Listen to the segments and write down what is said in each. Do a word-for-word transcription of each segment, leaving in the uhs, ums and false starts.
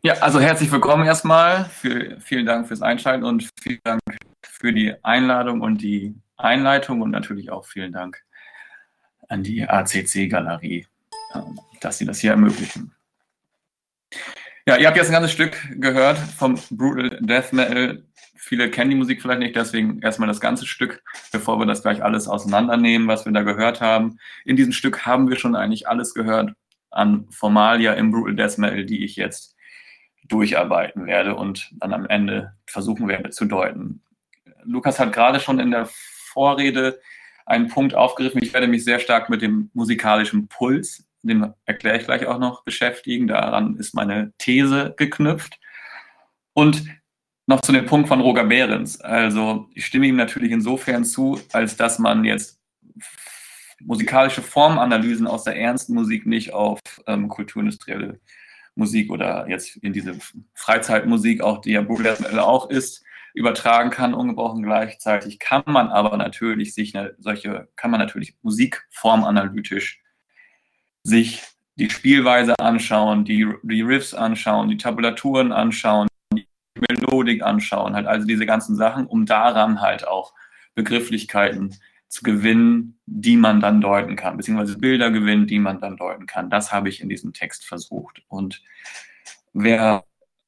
Ja, also herzlich willkommen erstmal. Für, vielen Dank fürs Einschalten und vielen Dank für die Einladung und die Einleitung und natürlich auch vielen Dank an die A C C-Galerie, dass sie das hier ermöglichen. Ja, ihr habt jetzt ein ganzes Stück gehört vom Brutal Death Metal. Viele kennen die Musik vielleicht nicht, deswegen erstmal das ganze Stück, bevor wir das gleich alles auseinandernehmen, was wir da gehört haben. In diesem Stück haben wir schon eigentlich alles gehört an Formalia im Brutal Death Metal, die ich jetzt durcharbeiten werde und dann am Ende versuchen werde zu deuten. Lukas hat gerade schon in der Vorrede einen Punkt aufgegriffen. Ich werde mich sehr stark mit dem musikalischen Puls, den erkläre ich gleich auch noch, beschäftigen. Daran ist meine These geknüpft. Und noch zu dem Punkt von Roger Behrens. Also ich stimme ihm natürlich insofern zu, als dass man jetzt musikalische Formanalysen aus der ernsten Musik nicht auf ähm, kulturindustrielle Musik oder jetzt in diese Freizeitmusik, auch die ja Brutal Death Metal auch ist, übertragen kann, ungebrochen gleichzeitig, kann man aber natürlich sich eine, solche, kann man natürlich musikformanalytisch sich die Spielweise anschauen, die, die Riffs anschauen, die Tabulaturen anschauen, die Melodik anschauen, halt also diese ganzen Sachen, um daran halt auch Begrifflichkeiten zu gewinnen, die man dann deuten kann, beziehungsweise Bilder gewinnen, die man dann deuten kann. Das habe ich in diesem Text versucht. Und wer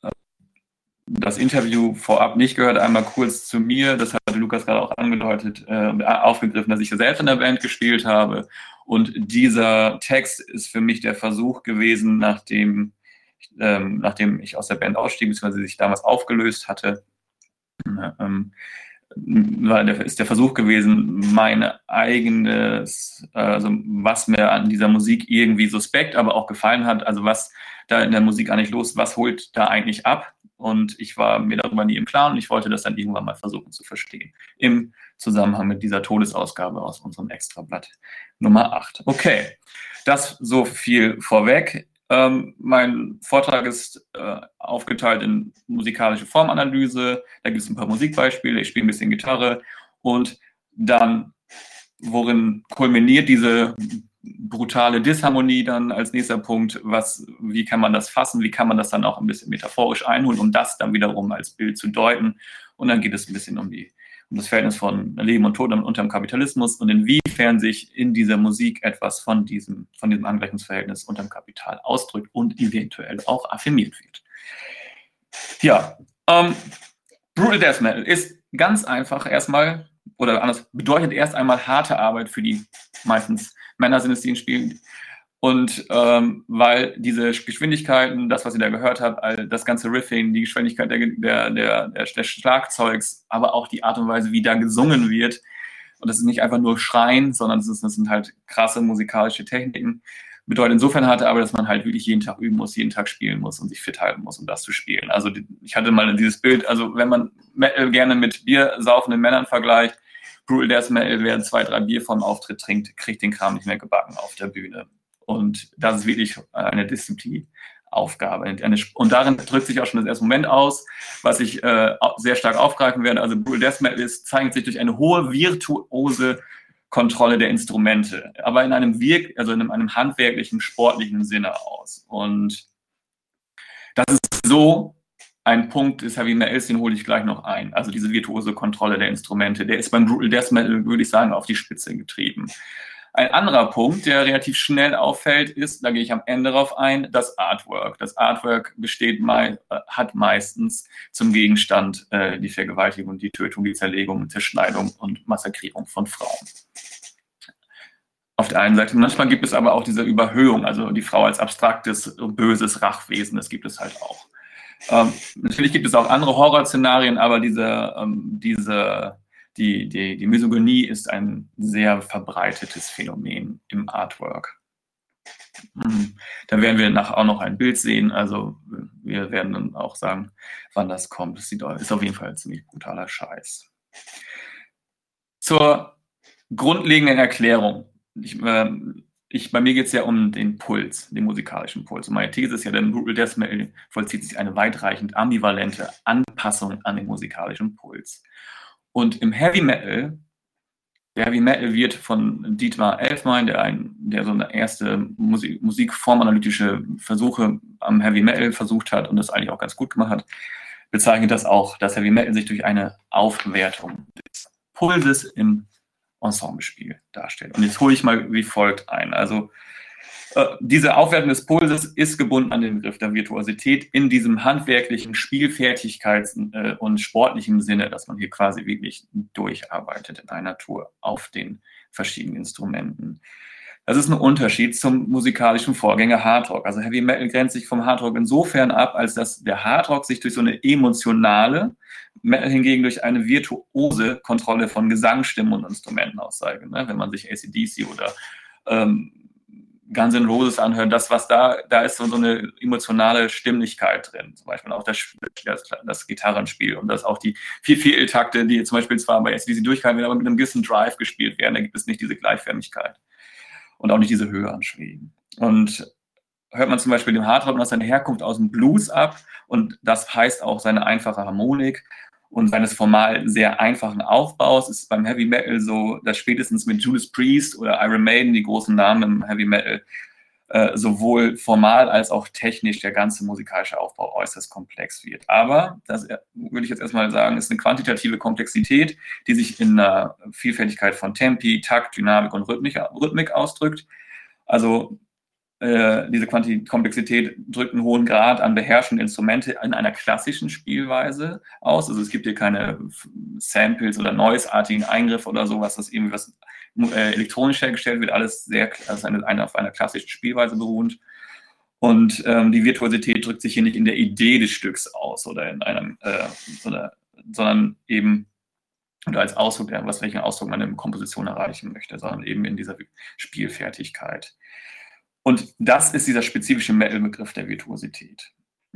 das Interview vorab nicht gehört, einmal kurz zu mir, das hat Lukas gerade auch angedeutet, äh, aufgegriffen, dass ich selbst in der Band gespielt habe. Und dieser Text ist für mich der Versuch gewesen, nachdem, ähm, nachdem ich aus der Band ausstieg, beziehungsweise sich damals aufgelöst hatte, ähm, war der, ist der Versuch gewesen, mein eigenes, also was mir an dieser Musik irgendwie suspekt, aber auch gefallen hat, also was da in der Musik eigentlich los, was holt da eigentlich ab? Und ich war mir darüber nie im Klaren und ich wollte das dann irgendwann mal versuchen zu verstehen. Im Zusammenhang mit dieser Todesausgabe aus unserem Extrablatt Nummer acht. Okay, das so viel vorweg. Ähm, mein Vortrag ist äh, aufgeteilt in musikalische Formanalyse, da gibt es ein paar Musikbeispiele, ich spiele ein bisschen Gitarre und dann, worin kulminiert diese brutale Disharmonie dann als nächster Punkt, was, wie kann man das fassen, wie kann man das dann auch ein bisschen metaphorisch einholen, um das dann wiederum als Bild zu deuten, und dann geht es ein bisschen um die um das Verhältnis von Leben und Tod unter dem Kapitalismus und inwiefern sich in dieser Musik etwas von diesem, von diesem Angleichungsverhältnis unter dem Kapital ausdrückt und eventuell auch affirmiert wird. Ja, ähm, Brutal Death Metal ist ganz einfach erstmal, oder anders, bedeutet erst einmal harte Arbeit für die meistens Männer sind es, die ihn spielen. Und ähm, weil diese Geschwindigkeiten, das, was ihr da gehört habt, all das ganze Riffing, die Geschwindigkeit der, der, der, der Schlagzeugs, aber auch die Art und Weise, wie da gesungen wird, und das ist nicht einfach nur Schreien, sondern das, ist, das sind halt krasse musikalische Techniken, bedeutet insofern harte Arbeit, dass man halt wirklich jeden Tag üben muss, jeden Tag spielen muss und sich fit halten muss, um das zu spielen. Also ich hatte mal dieses Bild, also wenn man Metal gerne mit Bier saufenden Männern vergleicht, Brutal Death Metal, wer zwei, drei Bier vom Auftritt trinkt, kriegt den Kram nicht mehr gebacken auf der Bühne. Und das ist wirklich eine Disziplinaufgabe. Und darin drückt sich auch schon das erste Moment aus, was ich äh, sehr stark aufgreifen werde. Also Brutal Death Metal ist, zeichnet sich durch eine hohe virtuose Kontrolle der Instrumente, aber in einem Wirk, also in einem, einem handwerklichen, sportlichen Sinne aus. Und das ist so ein Punkt des Heavy Metals, den hole ich gleich noch ein. Also diese virtuose Kontrolle der Instrumente, der ist beim Brutal Death Metal, würde ich sagen, auf die Spitze getrieben. Ein anderer Punkt, der relativ schnell auffällt, ist, da gehe ich am Ende drauf ein, das Artwork. Das Artwork besteht mei- hat meistens zum Gegenstand äh, die Vergewaltigung, die Tötung, die Zerlegung, Zerschneidung und Massakrierung von Frauen. Auf der einen Seite. Manchmal gibt es aber auch diese Überhöhung, also die Frau als abstraktes, böses Rachwesen, das gibt es halt auch. Ähm, natürlich gibt es auch andere Horrorszenarien, aber diese, ähm, diese Die, die, die Misogynie ist ein sehr verbreitetes Phänomen im Artwork. Da werden wir nachher auch noch ein Bild sehen, also wir werden dann auch sagen, wann das kommt. Das ist auf jeden Fall ein ziemlich brutaler Scheiß. Zur grundlegenden Erklärung. Ich, äh, ich, bei mir geht es ja um den Puls, den musikalischen Puls. Und meine These ist ja, im Brutal Death Metal vollzieht sich eine weitreichend ambivalente Anpassung an den musikalischen Puls. Und im Heavy Metal Der Heavy Metal wird von Dietmar Elfmein, der, ein, der so eine erste Musik, musikformanalytische Versuche am Heavy Metal versucht hat und das eigentlich auch ganz gut gemacht hat, bezeichnet das auch, dass Heavy Metal sich durch eine Aufwertung des Pulses im Ensemblespiel darstellt. Und jetzt hole ich mal wie folgt ein. Also äh, diese Aufwertung des Pulses ist gebunden an den Begriff der Virtuosität in diesem handwerklichen Spielfertigkeits- äh, und sportlichen Sinne, dass man hier quasi wirklich durcharbeitet in einer Tour auf den verschiedenen Instrumenten. Das ist ein Unterschied zum musikalischen Vorgänger Hardrock. Also Heavy Metal grenzt sich vom Hardrock insofern ab, als dass der Hardrock sich durch so eine emotionale, Metal hingegen durch eine virtuose Kontrolle von Gesang, Stimmen und Instrumenten auszeichnet. Ne? Wenn man sich A C D C oder ähm, Guns N' Roses anhört, das, was da, da ist so, so eine emotionale Stimmlichkeit drin. Zum Beispiel auch das, das, das Gitarrenspiel und das auch die vier Vierteltakte, die zum Beispiel zwar bei A C D C durchgehalten werden, aber mit einem gewissen Drive gespielt werden. Da gibt es nicht diese Gleichförmigkeit. Und auch nicht diese Höhe anschlägen. Und hört man zum Beispiel dem Hardrock noch seine Herkunft aus dem Blues ab und das heißt auch seine einfache Harmonik und seines formal sehr einfachen Aufbaus, ist beim Heavy Metal so, dass spätestens mit Judas Priest oder Iron Maiden, die großen Namen im Heavy Metal, äh, sowohl formal als auch technisch der ganze musikalische Aufbau äußerst komplex wird. Aber, das würde ich jetzt erstmal sagen, ist eine quantitative Komplexität, die sich in einer Vielfältigkeit von Tempi, Takt, Dynamik und Rhythmik, Rhythmik ausdrückt. Also äh, diese Quanti Komplexität drückt einen hohen Grad an beherrschende Instrumente in einer klassischen Spielweise aus. Also es gibt hier keine Samples oder Noise-artigen Eingriffe oder sowas, das irgendwie was äh, elektronisch hergestellt wird, alles sehr also eine, eine, auf einer klassischen Spielweise beruhend. Und ähm, die Virtuosität drückt sich hier nicht in der Idee des Stücks aus oder in einem, äh, oder, sondern eben oder als Ausdruck, was welchen Ausdruck man in der Komposition erreichen möchte, sondern eben in dieser Spielfertigkeit. Und das ist dieser spezifische Metal-Begriff der Virtuosität.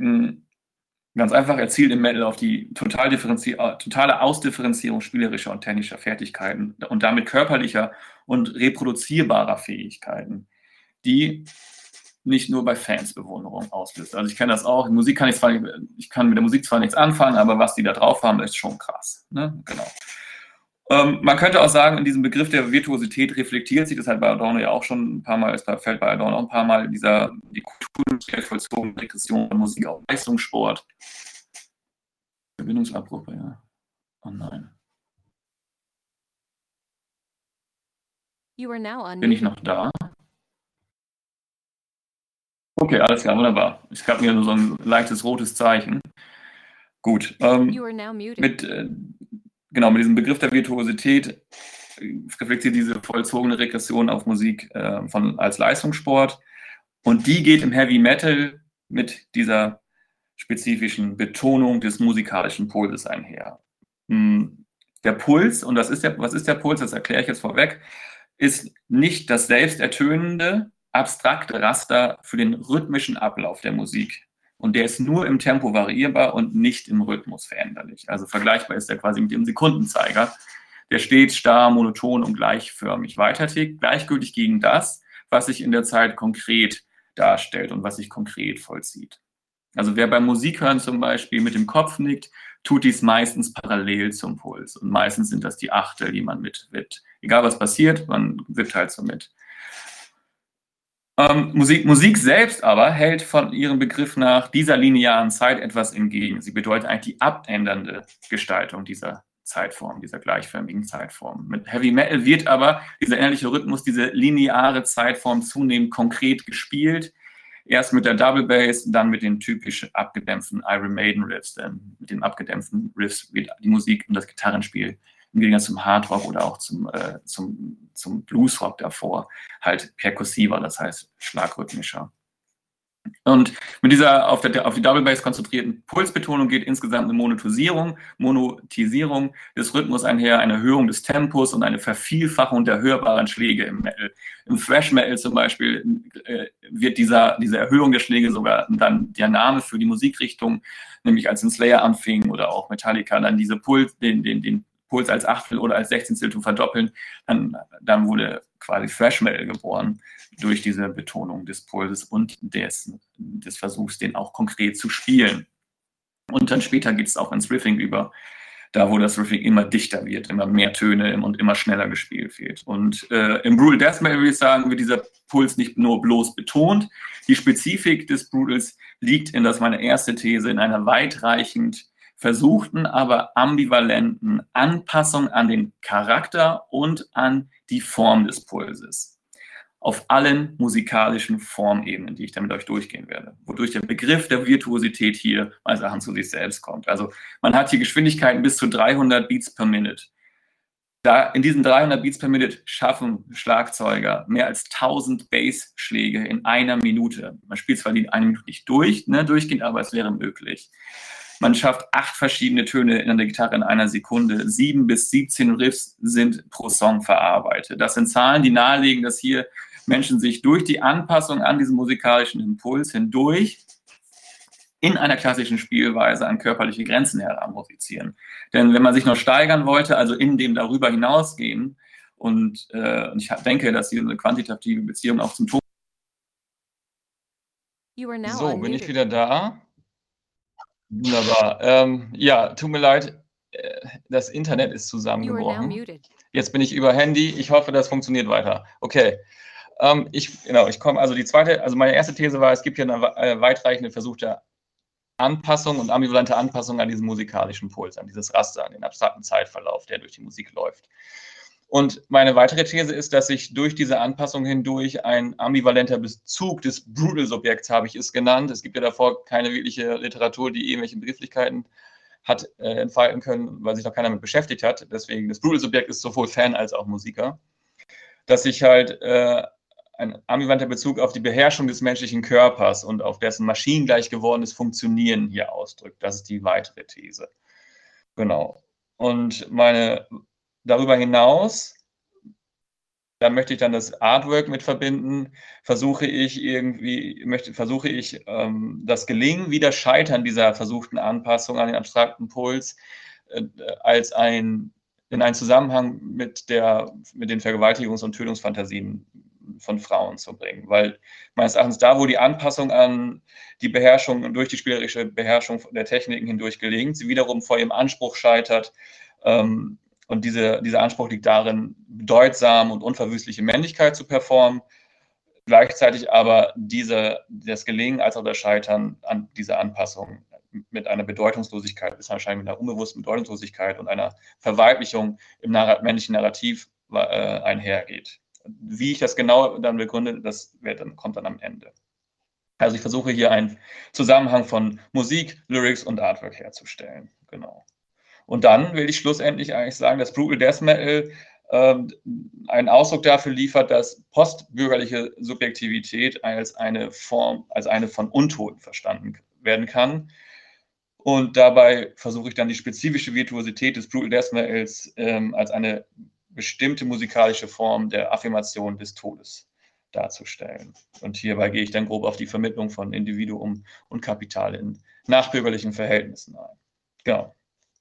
Ganz einfach, er zielt im Metal auf die total totale Ausdifferenzierung spielerischer und technischer Fertigkeiten und damit körperlicher und reproduzierbarer Fähigkeiten, die nicht nur bei Fans Bewunderung auslöst. Also ich kenne das auch, Musik kann ich zwar nicht, ich kann mit der Musik zwar nichts anfangen, aber was die da drauf haben, ist schon krass. Ne? Genau. Ähm, man könnte auch sagen, in diesem Begriff der Virtuosität reflektiert sich, das hat bei Adorno ja auch schon ein paar Mal, es fällt bei Adorno auch ein paar Mal, dieser, die kulturell vollzogene Regression von Musik auf Leistungssport. Verbindungsabbruch, ja. Oh nein. You are now Bin ich noch da? Okay, alles klar, wunderbar. Ich habe mir nur so ein leichtes rotes Zeichen. Gut. Ähm, You are now muted. mit, äh, genau, mit diesem Begriff der Virtuosität reflektiert diese vollzogene Regression auf Musik äh, von, als Leistungssport. Und die geht im Heavy Metal mit dieser spezifischen Betonung des musikalischen Pulses einher. Der Puls, und das ist der, was ist der Puls, das erkläre ich jetzt vorweg, ist nicht das selbstertönende, abstrakte Raster für den rhythmischen Ablauf der Musik. Und der ist nur im Tempo variierbar und nicht im Rhythmus veränderlich. Also vergleichbar ist der quasi mit dem Sekundenzeiger, der stets starr, monoton und gleichförmig weitertickt, gleichgültig gegen das, was sich in der Zeit konkret darstellt und was sich konkret vollzieht. Also wer beim Musikhören zum Beispiel mit dem Kopf nickt, tut dies meistens parallel zum Puls. Und meistens sind das die Achtel, die man mitwippt. Egal was passiert, man wippt halt so mit. Ähm, Musik, Musik selbst aber hält von ihrem Begriff nach dieser linearen Zeit etwas entgegen. Sie bedeutet eigentlich die abändernde Gestaltung dieser Zeitform, dieser gleichförmigen Zeitform. Mit Heavy Metal wird aber dieser ähnliche Rhythmus, diese lineare Zeitform zunehmend konkret gespielt. Erst mit der Double Bass, dann mit den typisch abgedämpften Iron Maiden Riffs. Denn mit den abgedämpften Riffs wird die Musik und das Gitarrenspiel im Gegensatz zum Hardrock oder auch zum, äh, zum, zum Bluesrock davor halt perkussiver, das heißt schlagrhythmischer. Und mit dieser auf, der, auf die Double Bass konzentrierten Pulsbetonung geht insgesamt eine Monotisierung, Monotisierung des Rhythmus einher, eine Erhöhung des Tempos und eine Vervielfachung der hörbaren Schläge im Metal. Im Thrash Metal zum Beispiel äh, wird dieser, diese Erhöhung der Schläge sogar dann der Name für die Musikrichtung, nämlich als in Slayer anfing oder auch Metallica, dann diese Puls, den, den, den Puls als Achtel oder als Sechzehntel zu verdoppeln, dann, dann wurde quasi Thrash Metal geboren durch diese Betonung des Pulses und des, des Versuchs, den auch konkret zu spielen. Und dann später geht es auch ins Riffing über. da wo das Riffing immer dichter wird, immer mehr Töne und immer schneller gespielt wird. Und äh, im Brutal Death Metal, würde ich sagen, wird dieser Puls nicht nur bloß betont. Die Spezifik des Brutals liegt in, das meine erste These, in einer weitreichend versuchten, aber ambivalenten Anpassung an den Charakter und an die Form des Pulses. Auf allen musikalischen Formebenen, die ich dann mit euch durchgehen werde. Wodurch der Begriff der Virtuosität hier meines Erachtens zu sich selbst kommt. Also man hat hier Geschwindigkeiten bis zu dreihundert Beats per Minute. Da in diesen dreihundert Beats per Minute schaffen Schlagzeuger mehr als tausend Bassschläge in einer Minute. Man spielt zwar die eine Minute nicht durch, ne, durchgehend, aber es wäre möglich. Man schafft acht verschiedene Töne in der Gitarre in einer Sekunde. Sieben bis siebzehn Riffs sind pro Song verarbeitet. Das sind Zahlen, die nahelegen, dass hier Menschen sich durch die Anpassung an diesen musikalischen Impuls hindurch in einer klassischen Spielweise an körperliche Grenzen heranmusizieren. Denn wenn man sich noch steigern wollte, also in dem darüber hinausgehen, und äh, ich denke, dass diese quantitative Beziehung auch zum Ton... So, bin ich wieder da? Wunderbar. Ähm, ja, tut mir leid, das Internet ist zusammengebrochen. Jetzt bin ich über Handy. Ich hoffe, das funktioniert weiter. Okay. Ähm, ich, genau, ich komme, also die zweite, also meine erste These war, es gibt hier eine äh, weitreichende versuchte Anpassung und ambivalente Anpassung an diesen musikalischen Puls, an dieses Raster, an den abstrakten Zeitverlauf, der durch die Musik läuft. Und meine weitere These ist, dass ich durch diese Anpassung hindurch ein ambivalenter Bezug des Brutal-Subjekts, habe ich es genannt. Es gibt ja davor keine wirkliche Literatur, die irgendwelche Begrifflichkeiten hat äh, entfalten können, weil sich noch keiner damit beschäftigt hat. Deswegen, das Brutal-Subjekt ist sowohl Fan als auch Musiker. Dass sich halt äh, ein ambivalenter Bezug auf die Beherrschung des menschlichen Körpers und auf dessen maschinengleich gewordenes Funktionieren hier ausdrückt. Das ist die weitere These. Genau. Und meine... Darüber hinaus, da möchte ich dann das Artwork mit verbinden, versuche ich irgendwie, möchte, versuche ich ähm, das Gelingen wie das Scheitern dieser versuchten Anpassung an den abstrakten Puls äh, als ein, in einen Zusammenhang mit, der, mit den Vergewaltigungs- und Tötungsfantasien von Frauen zu bringen. Weil meines Erachtens da, wo die Anpassung an die Beherrschung und durch die spielerische Beherrschung der Techniken hindurch gelingt, sie wiederum vor ihrem Anspruch scheitert, ähm, und diese, dieser Anspruch liegt darin, bedeutsam und unverwüstliche Männlichkeit zu performen, gleichzeitig aber diese, das Gelingen als auch das Scheitern an dieser Anpassung mit einer Bedeutungslosigkeit, ist wahrscheinlich mit einer unbewussten Bedeutungslosigkeit und einer Verweiblichung im Narrat- männlichen Narrativ äh, einhergeht. Wie ich das genau dann begründe, das wird dann, kommt dann am Ende. Also ich versuche hier einen Zusammenhang von Musik, Lyrics und Artwork herzustellen. Genau. Und dann will ich schlussendlich eigentlich sagen, dass Brutal Death Metal ähm, einen Ausdruck dafür liefert, dass postbürgerliche Subjektivität als eine Form, als eine von Untoten verstanden werden kann. Und dabei versuche ich dann die spezifische Virtuosität des Brutal Death Metals ähm, als eine bestimmte musikalische Form der Affirmation des Todes darzustellen. Und hierbei gehe ich dann grob auf die Vermittlung von Individuum und Kapital in nachbürgerlichen Verhältnissen ein. Genau.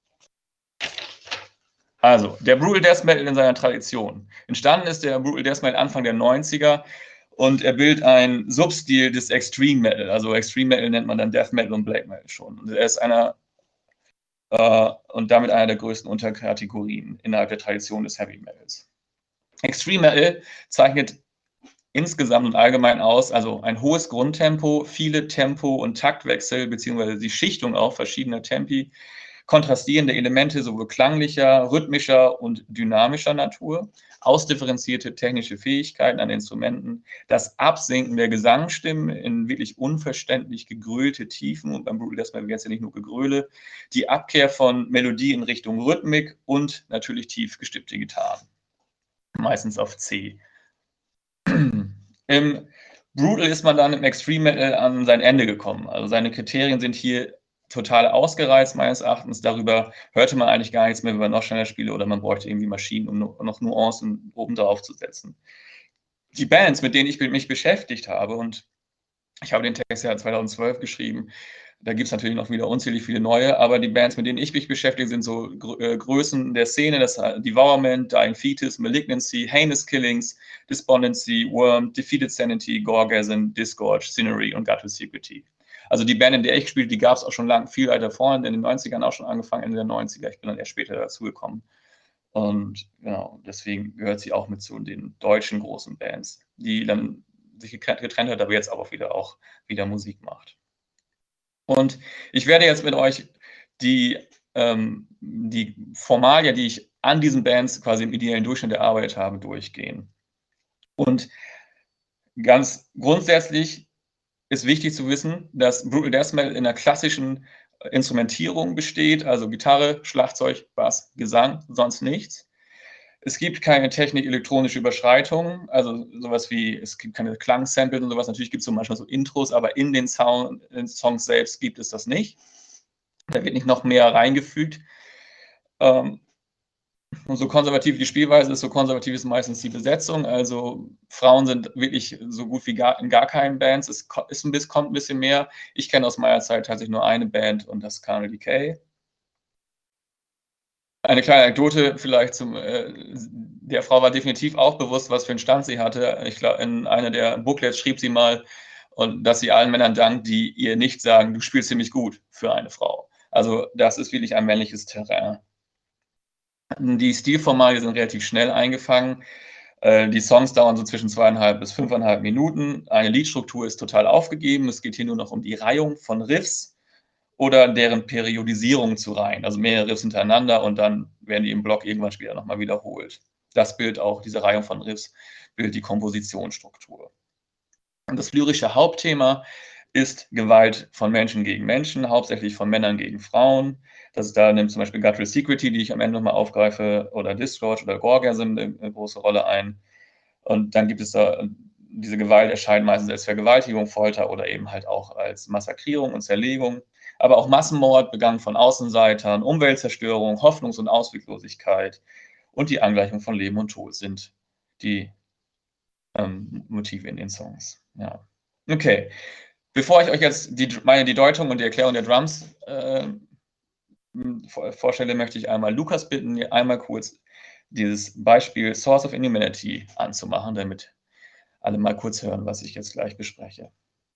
Also, der Brutal Death Metal in seiner Tradition. Entstanden ist der Brutal Death Metal Anfang der neunziger und er bildet einen Substil des Extreme Metal. Also Extreme Metal nennt man dann Death Metal und Black Metal schon. Und er ist einer äh, und damit einer der größten Unterkategorien innerhalb der Tradition des Heavy Metals. Extreme Metal zeichnet insgesamt und allgemein aus, also ein hohes Grundtempo, viele Tempo- und Taktwechsel, beziehungsweise die Schichtung auch verschiedener Tempi, kontrastierende Elemente sowohl klanglicher, rhythmischer und dynamischer Natur, ausdifferenzierte technische Fähigkeiten an Instrumenten, das Absinken der Gesangsstimmen in wirklich unverständlich gegrölte Tiefen, und beim Brutal Death Metal jetzt ja nicht nur Gegröle, die Abkehr von Melodie in Richtung Rhythmik und natürlich tief gestimmte Gitarren, meistens auf C. Im Brutal ist man dann im Extreme Metal an sein Ende gekommen. Also seine Kriterien sind hier total ausgereizt, meines Erachtens. Darüber hörte man eigentlich gar nichts mehr, wenn man noch schneller spiele, oder man bräuchte irgendwie Maschinen, um noch Nuancen oben drauf zu setzen. Die Bands, mit denen ich mich beschäftigt habe, und ich habe den Text ja zweitausendzwölf geschrieben, da gibt es natürlich noch wieder unzählig viele neue, aber die Bands, mit denen ich mich beschäftige, sind so Gr- Größen der Szene, das Devourment, Dying Fetus, Malignancy, Heinous Killings, Despondency, Worm, Defeated Sanity, Gorgasm, Disgorge, Scenery und Gut with Security. Also die Band, in der ich gespielt, die gab es auch schon lang, viel weiter vorne, in den neunzigern auch schon angefangen, Ende der neunziger. Ich bin dann erst später dazugekommen. Und genau, deswegen gehört sie auch mit zu den deutschen großen Bands, die dann sich getrennt hat, aber jetzt aber wieder auch wieder Musik macht. Und ich werde jetzt mit euch die, ähm, die Formalia, die ich an diesen Bands quasi im ideellen Durchschnitt erarbeitet habe, durchgehen. Und ganz grundsätzlich ist wichtig zu wissen, dass Brutal Death Metal in der klassischen Instrumentierung besteht, also Gitarre, Schlagzeug, Bass, Gesang, sonst nichts. Es gibt keine technik-elektronische Überschreitung, also sowas wie, es gibt keine Klangsamples und sowas. Natürlich gibt es so manchmal so Intros, aber in den Sound, in den Songs selbst gibt es das nicht. Da wird nicht noch mehr reingefügt. Ähm, und so konservativ die Spielweise ist, so konservativ ist meistens die Besetzung. Also Frauen sind wirklich so gut wie gar, in gar keinen Bands. Es ist ein bisschen, kommt ein bisschen mehr. Ich kenne aus meiner Zeit tatsächlich nur eine Band und das ist Carnal Decay. Eine kleine Anekdote vielleicht zum, äh, der Frau war definitiv auch bewusst, was für einen Stand sie hatte. Ich glaube, in einer der Booklets schrieb sie mal, und dass sie allen Männern dankt, die ihr nicht sagen, du spielst ziemlich gut für eine Frau. Also das ist wirklich ein männliches Terrain. Die Stilformalien sind relativ schnell eingefangen. Äh, die Songs dauern so zwischen zweieinhalb bis fünfeinhalb Minuten. Eine Liedstruktur ist total aufgegeben. Es geht hier nur noch um die Reihung von Riffs oder deren Periodisierung zu reihen, also mehrere Riffs hintereinander und dann werden die im Block irgendwann später nochmal wiederholt. Das bildet auch, diese Reihung von Riffs, bildet die Kompositionsstruktur. Und das lyrische Hauptthema ist Gewalt von Menschen gegen Menschen, hauptsächlich von Männern gegen Frauen. Das ist da nimmt zum Beispiel Guttural Security, die ich am Ende nochmal aufgreife, oder Disgorge oder Gorgasm eine, eine große Rolle ein. Und dann gibt es da, diese Gewalt erscheint meistens als Vergewaltigung, Folter oder eben halt auch als Massakrierung und Zerlegung. Aber auch Massenmord begangen von Außenseitern, Umweltzerstörung, Hoffnungs- und Ausweglosigkeit und die Angleichung von Leben und Tod sind die ähm, Motive in den Songs. Ja. Okay, bevor ich euch jetzt die, meine, die Deutung und die Erklärung der Drums äh, vorstelle, möchte ich einmal Lukas bitten, einmal kurz dieses Beispiel Source of Inhumanity anzumachen, damit alle mal kurz hören, was ich jetzt gleich bespreche.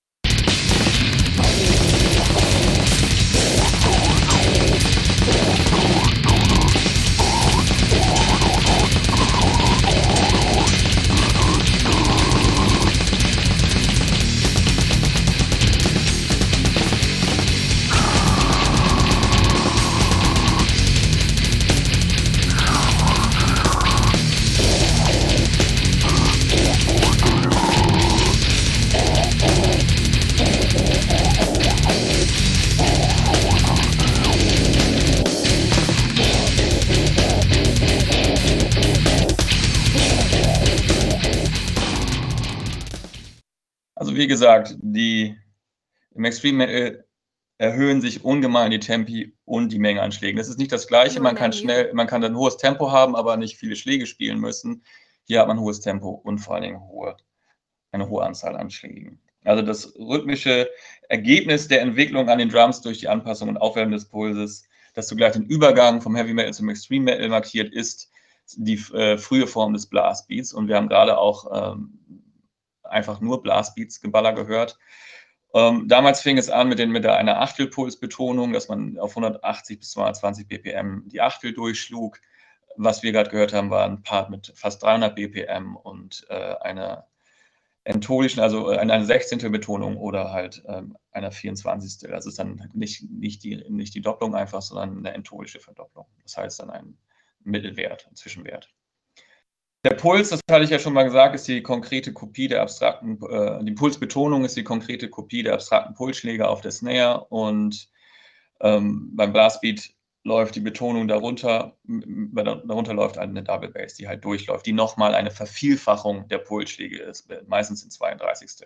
Also wie gesagt, die, im Extreme Metal erhöhen sich ungemein die Tempi und die Menge an Schlägen. Das ist nicht das Gleiche, man kann schnell, man kann dann ein hohes Tempo haben, aber nicht viele Schläge spielen müssen. Hier hat man ein hohes Tempo und vor allen Dingen hohe, eine hohe Anzahl an Schlägen. Also das rhythmische Ergebnis der Entwicklung an den Drums durch die Anpassung und Aufwärmen des Pulses, das zugleich den Übergang vom Heavy Metal zum Extreme Metal markiert, ist die äh, frühe Form des Blastbeats. Und wir haben gerade auch ähm, einfach nur Blastbeats-Geballer gehört. Ähm, damals fing es an mit, den, mit der, einer Achtelpulsbetonung, dass man auf hundertachtzig bis zweihundertzwanzig B P M die Achtel durchschlug. Was wir gerade gehört haben, war ein Part mit fast dreihundert B P M und äh, einer entolischen, also eine Sechzehntel-Betonung oder halt ähm, einer vierundzwanzigstel. Das ist dann nicht, nicht, die, nicht die Doppelung einfach, sondern eine entolische Verdopplung. Das heißt dann ein Mittelwert, ein Zwischenwert. Der Puls, das hatte ich ja schon mal gesagt, ist die konkrete Kopie der abstrakten, äh, die Pulsbetonung ist die konkrete Kopie der abstrakten Pulsschläge auf der Snare und ähm, beim Blastbeat läuft die Betonung darunter, darunter läuft eine Double Bass, die halt durchläuft, die nochmal eine Vervielfachung der Pulsschläge ist, meistens in zweiunddreißigstel.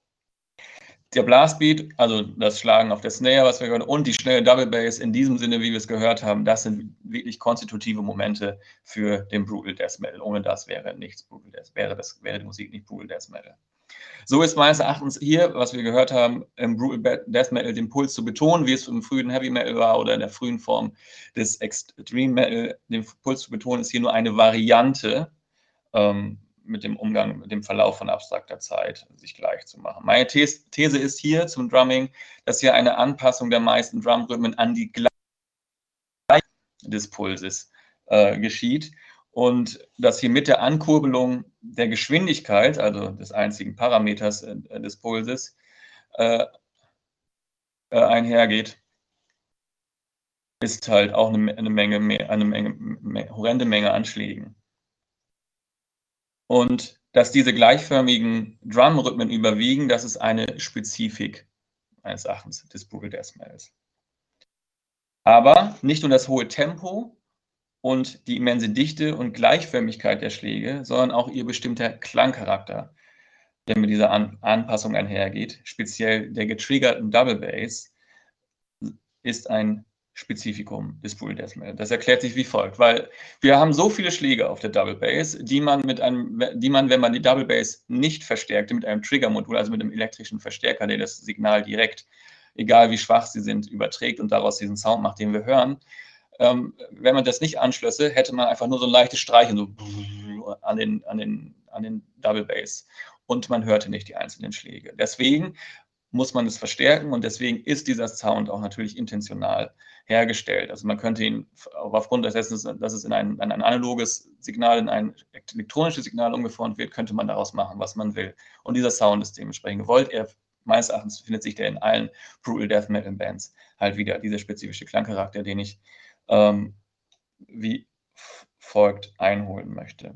Der Blastbeat, also das Schlagen auf der Snare, was wir gehört haben, und die schnelle Double Bass in diesem Sinne, wie wir es gehört haben, das sind wirklich konstitutive Momente für den Brutal Death Metal. Ohne das wäre nichts Brutal Death, wäre, das, wäre die Musik nicht Brutal Death Metal. So ist meines Erachtens hier, was wir gehört haben, im Brutal Death Metal den Puls zu betonen, wie es im frühen Heavy Metal war oder in der frühen Form des Extreme Metal, den Puls zu betonen, ist hier nur eine Variante, ähm, mit dem Umgang, mit dem Verlauf von abstrakter Zeit sich gleich zu machen. Meine These ist hier zum Drumming, dass hier eine Anpassung der meisten Drumrhythmen an die Gleichung des Pulses äh, geschieht und dass hier mit der Ankurbelung der Geschwindigkeit, also des einzigen Parameters äh, des Pulses, äh, äh, einhergeht, ist halt auch eine, eine Menge, mehr, eine Menge, mehr, horrende Menge an Schlägen. Und dass diese gleichförmigen Drumrhythmen überwiegen, das ist eine Spezifik meines Erachtens des Brutal Death Metals. Aber nicht nur das hohe Tempo und die immense Dichte und Gleichförmigkeit der Schläge, sondern auch ihr bestimmter Klangcharakter, der mit dieser An Anpassung einhergeht, speziell der getriggerten Double Bass, ist ein Spezifikum des Brutal Death Metal. Das erklärt sich wie folgt, weil wir haben so viele Schläge auf der Double Bass, die man mit einem, die man, wenn man die Double Bass nicht verstärkte, mit einem Triggermodul, also mit einem elektrischen Verstärker, der das Signal direkt, egal wie schwach sie sind, überträgt und daraus diesen Sound macht, den wir hören. Ähm, wenn man das nicht anschlösse, hätte man einfach nur so ein leichtes Streichen so an den, an den, an den Double Bass und man hörte nicht die einzelnen Schläge. Deswegen muss man es verstärken und deswegen ist dieser Sound auch natürlich intentional hergestellt. Also man könnte ihn aufgrund dessen, dass es in ein, in ein analoges Signal, in ein elektronisches Signal umgeformt wird, könnte man daraus machen, was man will. Und dieser Sound ist dementsprechend gewollt. Er, meines Erachtens findet sich der in allen Brutal Death Metal Bands halt wieder, dieser spezifische Klangcharakter, den ich ähm, wie folgt einholen möchte.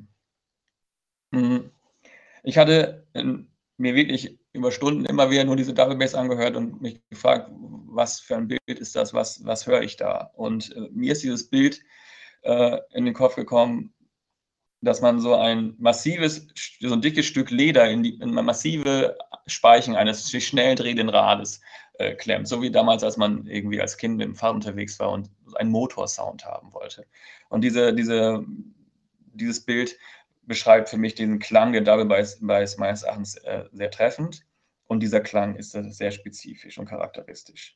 Ich hatte in, mir wirklich über Stunden immer wieder nur diese Double Bass angehört und mich gefragt, was für ein Bild ist das, was, was höre ich da? Und äh, mir ist dieses Bild äh, in den Kopf gekommen, dass man so ein massives, so ein dickes Stück Leder in, die, in massive Speichen eines sich schnell drehenden Rades äh, klemmt. So wie damals, als man irgendwie als Kind mit dem Fahrrad unterwegs war und einen Motorsound haben wollte. Und diese, diese, dieses Bild beschreibt für mich den Klang der Double Bass, Bass meines Erachtens äh, sehr treffend. Und dieser Klang ist sehr spezifisch und charakteristisch.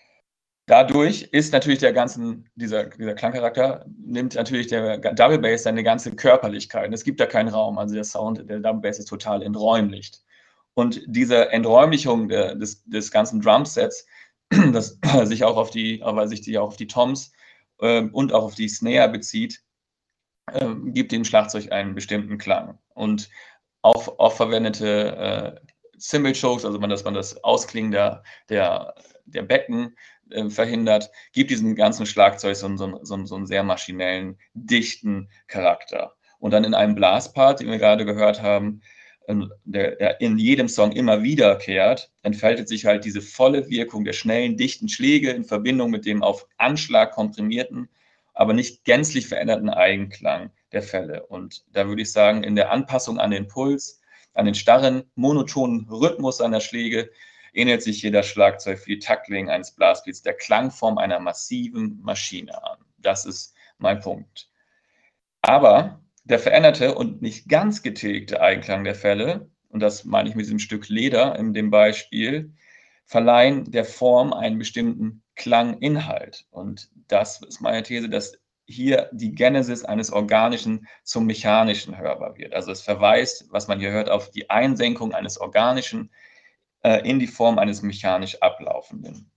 Dadurch ist natürlich der ganzen, dieser, dieser Klangcharakter, nimmt natürlich der Double Bass seine ganze Körperlichkeit. Es gibt da keinen Raum, also der Sound der Double Bass ist total enträumlicht. Und diese Enträumlichung der, des, des ganzen Drumsets, das sich auch auf die, aber sich die auch auf die Toms äh, und auch auf die Snare bezieht, äh, gibt dem Schlagzeug einen bestimmten Klang. Und auch, auch verwendete äh, Cymbal Chokes, also man, dass man das Ausklingen der, der, der Becken äh, verhindert, gibt diesem ganzen Schlagzeug so, so, so, so einen sehr maschinellen, dichten Charakter. Und dann in einem Blaspart, den wir gerade gehört haben, der, der in jedem Song immer wiederkehrt, entfaltet sich halt diese volle Wirkung der schnellen, dichten Schläge in Verbindung mit dem auf Anschlag komprimierten, aber nicht gänzlich veränderten Eigenklang der Fälle. Und da würde ich sagen, in der Anpassung an den Puls, an den starren, monotonen Rhythmus seiner Schläge, ähnelt sich jeder Schlagzeug für die Taktlänge eines Blasbeats der Klangform einer massiven Maschine an. Das ist mein Punkt. Aber der veränderte und nicht ganz getilgte Eigenklang der Fälle, und das meine ich mit diesem Stück Leder in dem Beispiel, verleihen der Form einen bestimmten Klanginhalt. Und das ist meine These, dass hier die Genesis eines Organischen zum Mechanischen hörbar wird. Also es verweist, was man hier hört, auf die Einsenkung eines Organischen äh, in die Form eines mechanisch Ablaufenden.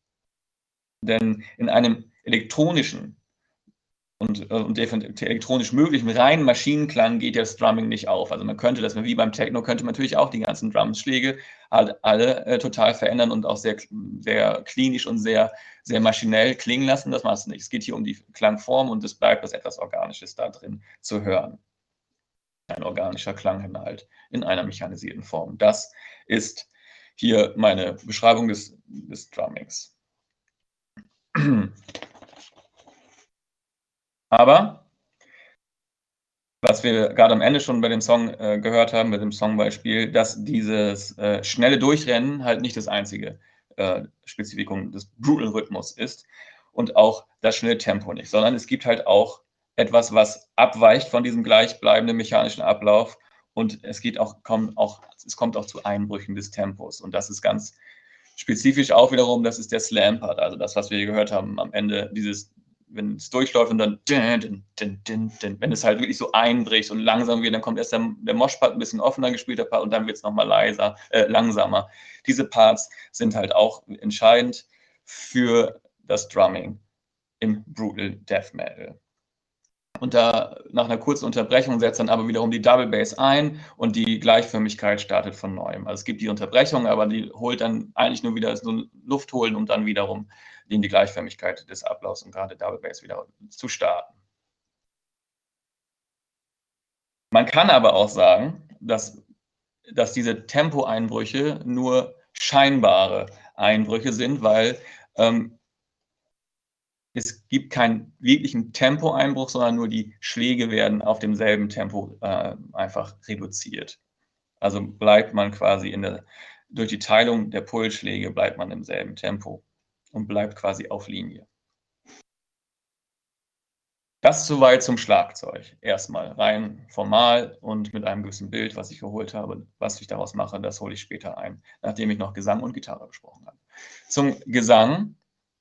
Denn in einem elektronischen und, und elektronisch möglichen reinen Maschinenklang geht das Drumming nicht auf. Also man könnte das, wie beim Techno, könnte man natürlich auch die ganzen Drumschläge alle, alle äh, total verändern und auch sehr, sehr klinisch und sehr, sehr maschinell klingen lassen. Das macht es nicht. Es geht hier um die Klangform und es bleibt was etwas Organisches da drin zu hören. Ein organischer Klanginhalt in einer mechanisierten Form. Das ist hier meine Beschreibung des, des Drummings. Aber, was wir gerade am Ende schon bei dem Song äh, gehört haben, bei dem Songbeispiel, dass dieses äh, schnelle Durchrennen halt nicht das einzige äh, Spezifikum des Brutal-Rhythmus ist und auch das schnelle Tempo nicht, sondern es gibt halt auch etwas, was abweicht von diesem gleichbleibenden mechanischen Ablauf und es geht auch, kommt auch, es kommt auch zu Einbrüchen des Tempos und das ist ganz spezifisch auch wiederum, das ist der Slam-Part, also das, was wir gehört haben am Ende dieses wenn es durchläuft und dann, din, din, din, din, wenn es halt wirklich so einbricht und langsam wird, dann kommt erst der, der Moshpart ein bisschen offener gespielter Part und dann wird es nochmal leiser, äh, langsamer. Diese Parts sind halt auch entscheidend für das Drumming im Brutal Death Metal. Und da nach einer kurzen Unterbrechung setzt dann aber wiederum die Double Bass ein und die Gleichförmigkeit startet von neuem. Also es gibt die Unterbrechung, aber die holt dann eigentlich nur wieder so Luft holen, um dann wiederum in die Gleichförmigkeit des Ablaufs und gerade Double Bass wieder zu starten. Man kann aber auch sagen, dass, dass diese Tempoeinbrüche nur scheinbare Einbrüche sind, weil ähm, es gibt keinen wirklichen Tempoeinbruch, sondern nur die Schläge werden auf demselben Tempo äh, einfach reduziert. Also bleibt man quasi in der, durch die Teilung der Pulsschläge bleibt man im selben Tempo und bleibt quasi auf Linie. Das soweit zum Schlagzeug. Erstmal rein formal und mit einem gewissen Bild, was ich geholt habe. Was ich daraus mache, das hole ich später ein, nachdem ich noch Gesang und Gitarre besprochen habe. Zum Gesang.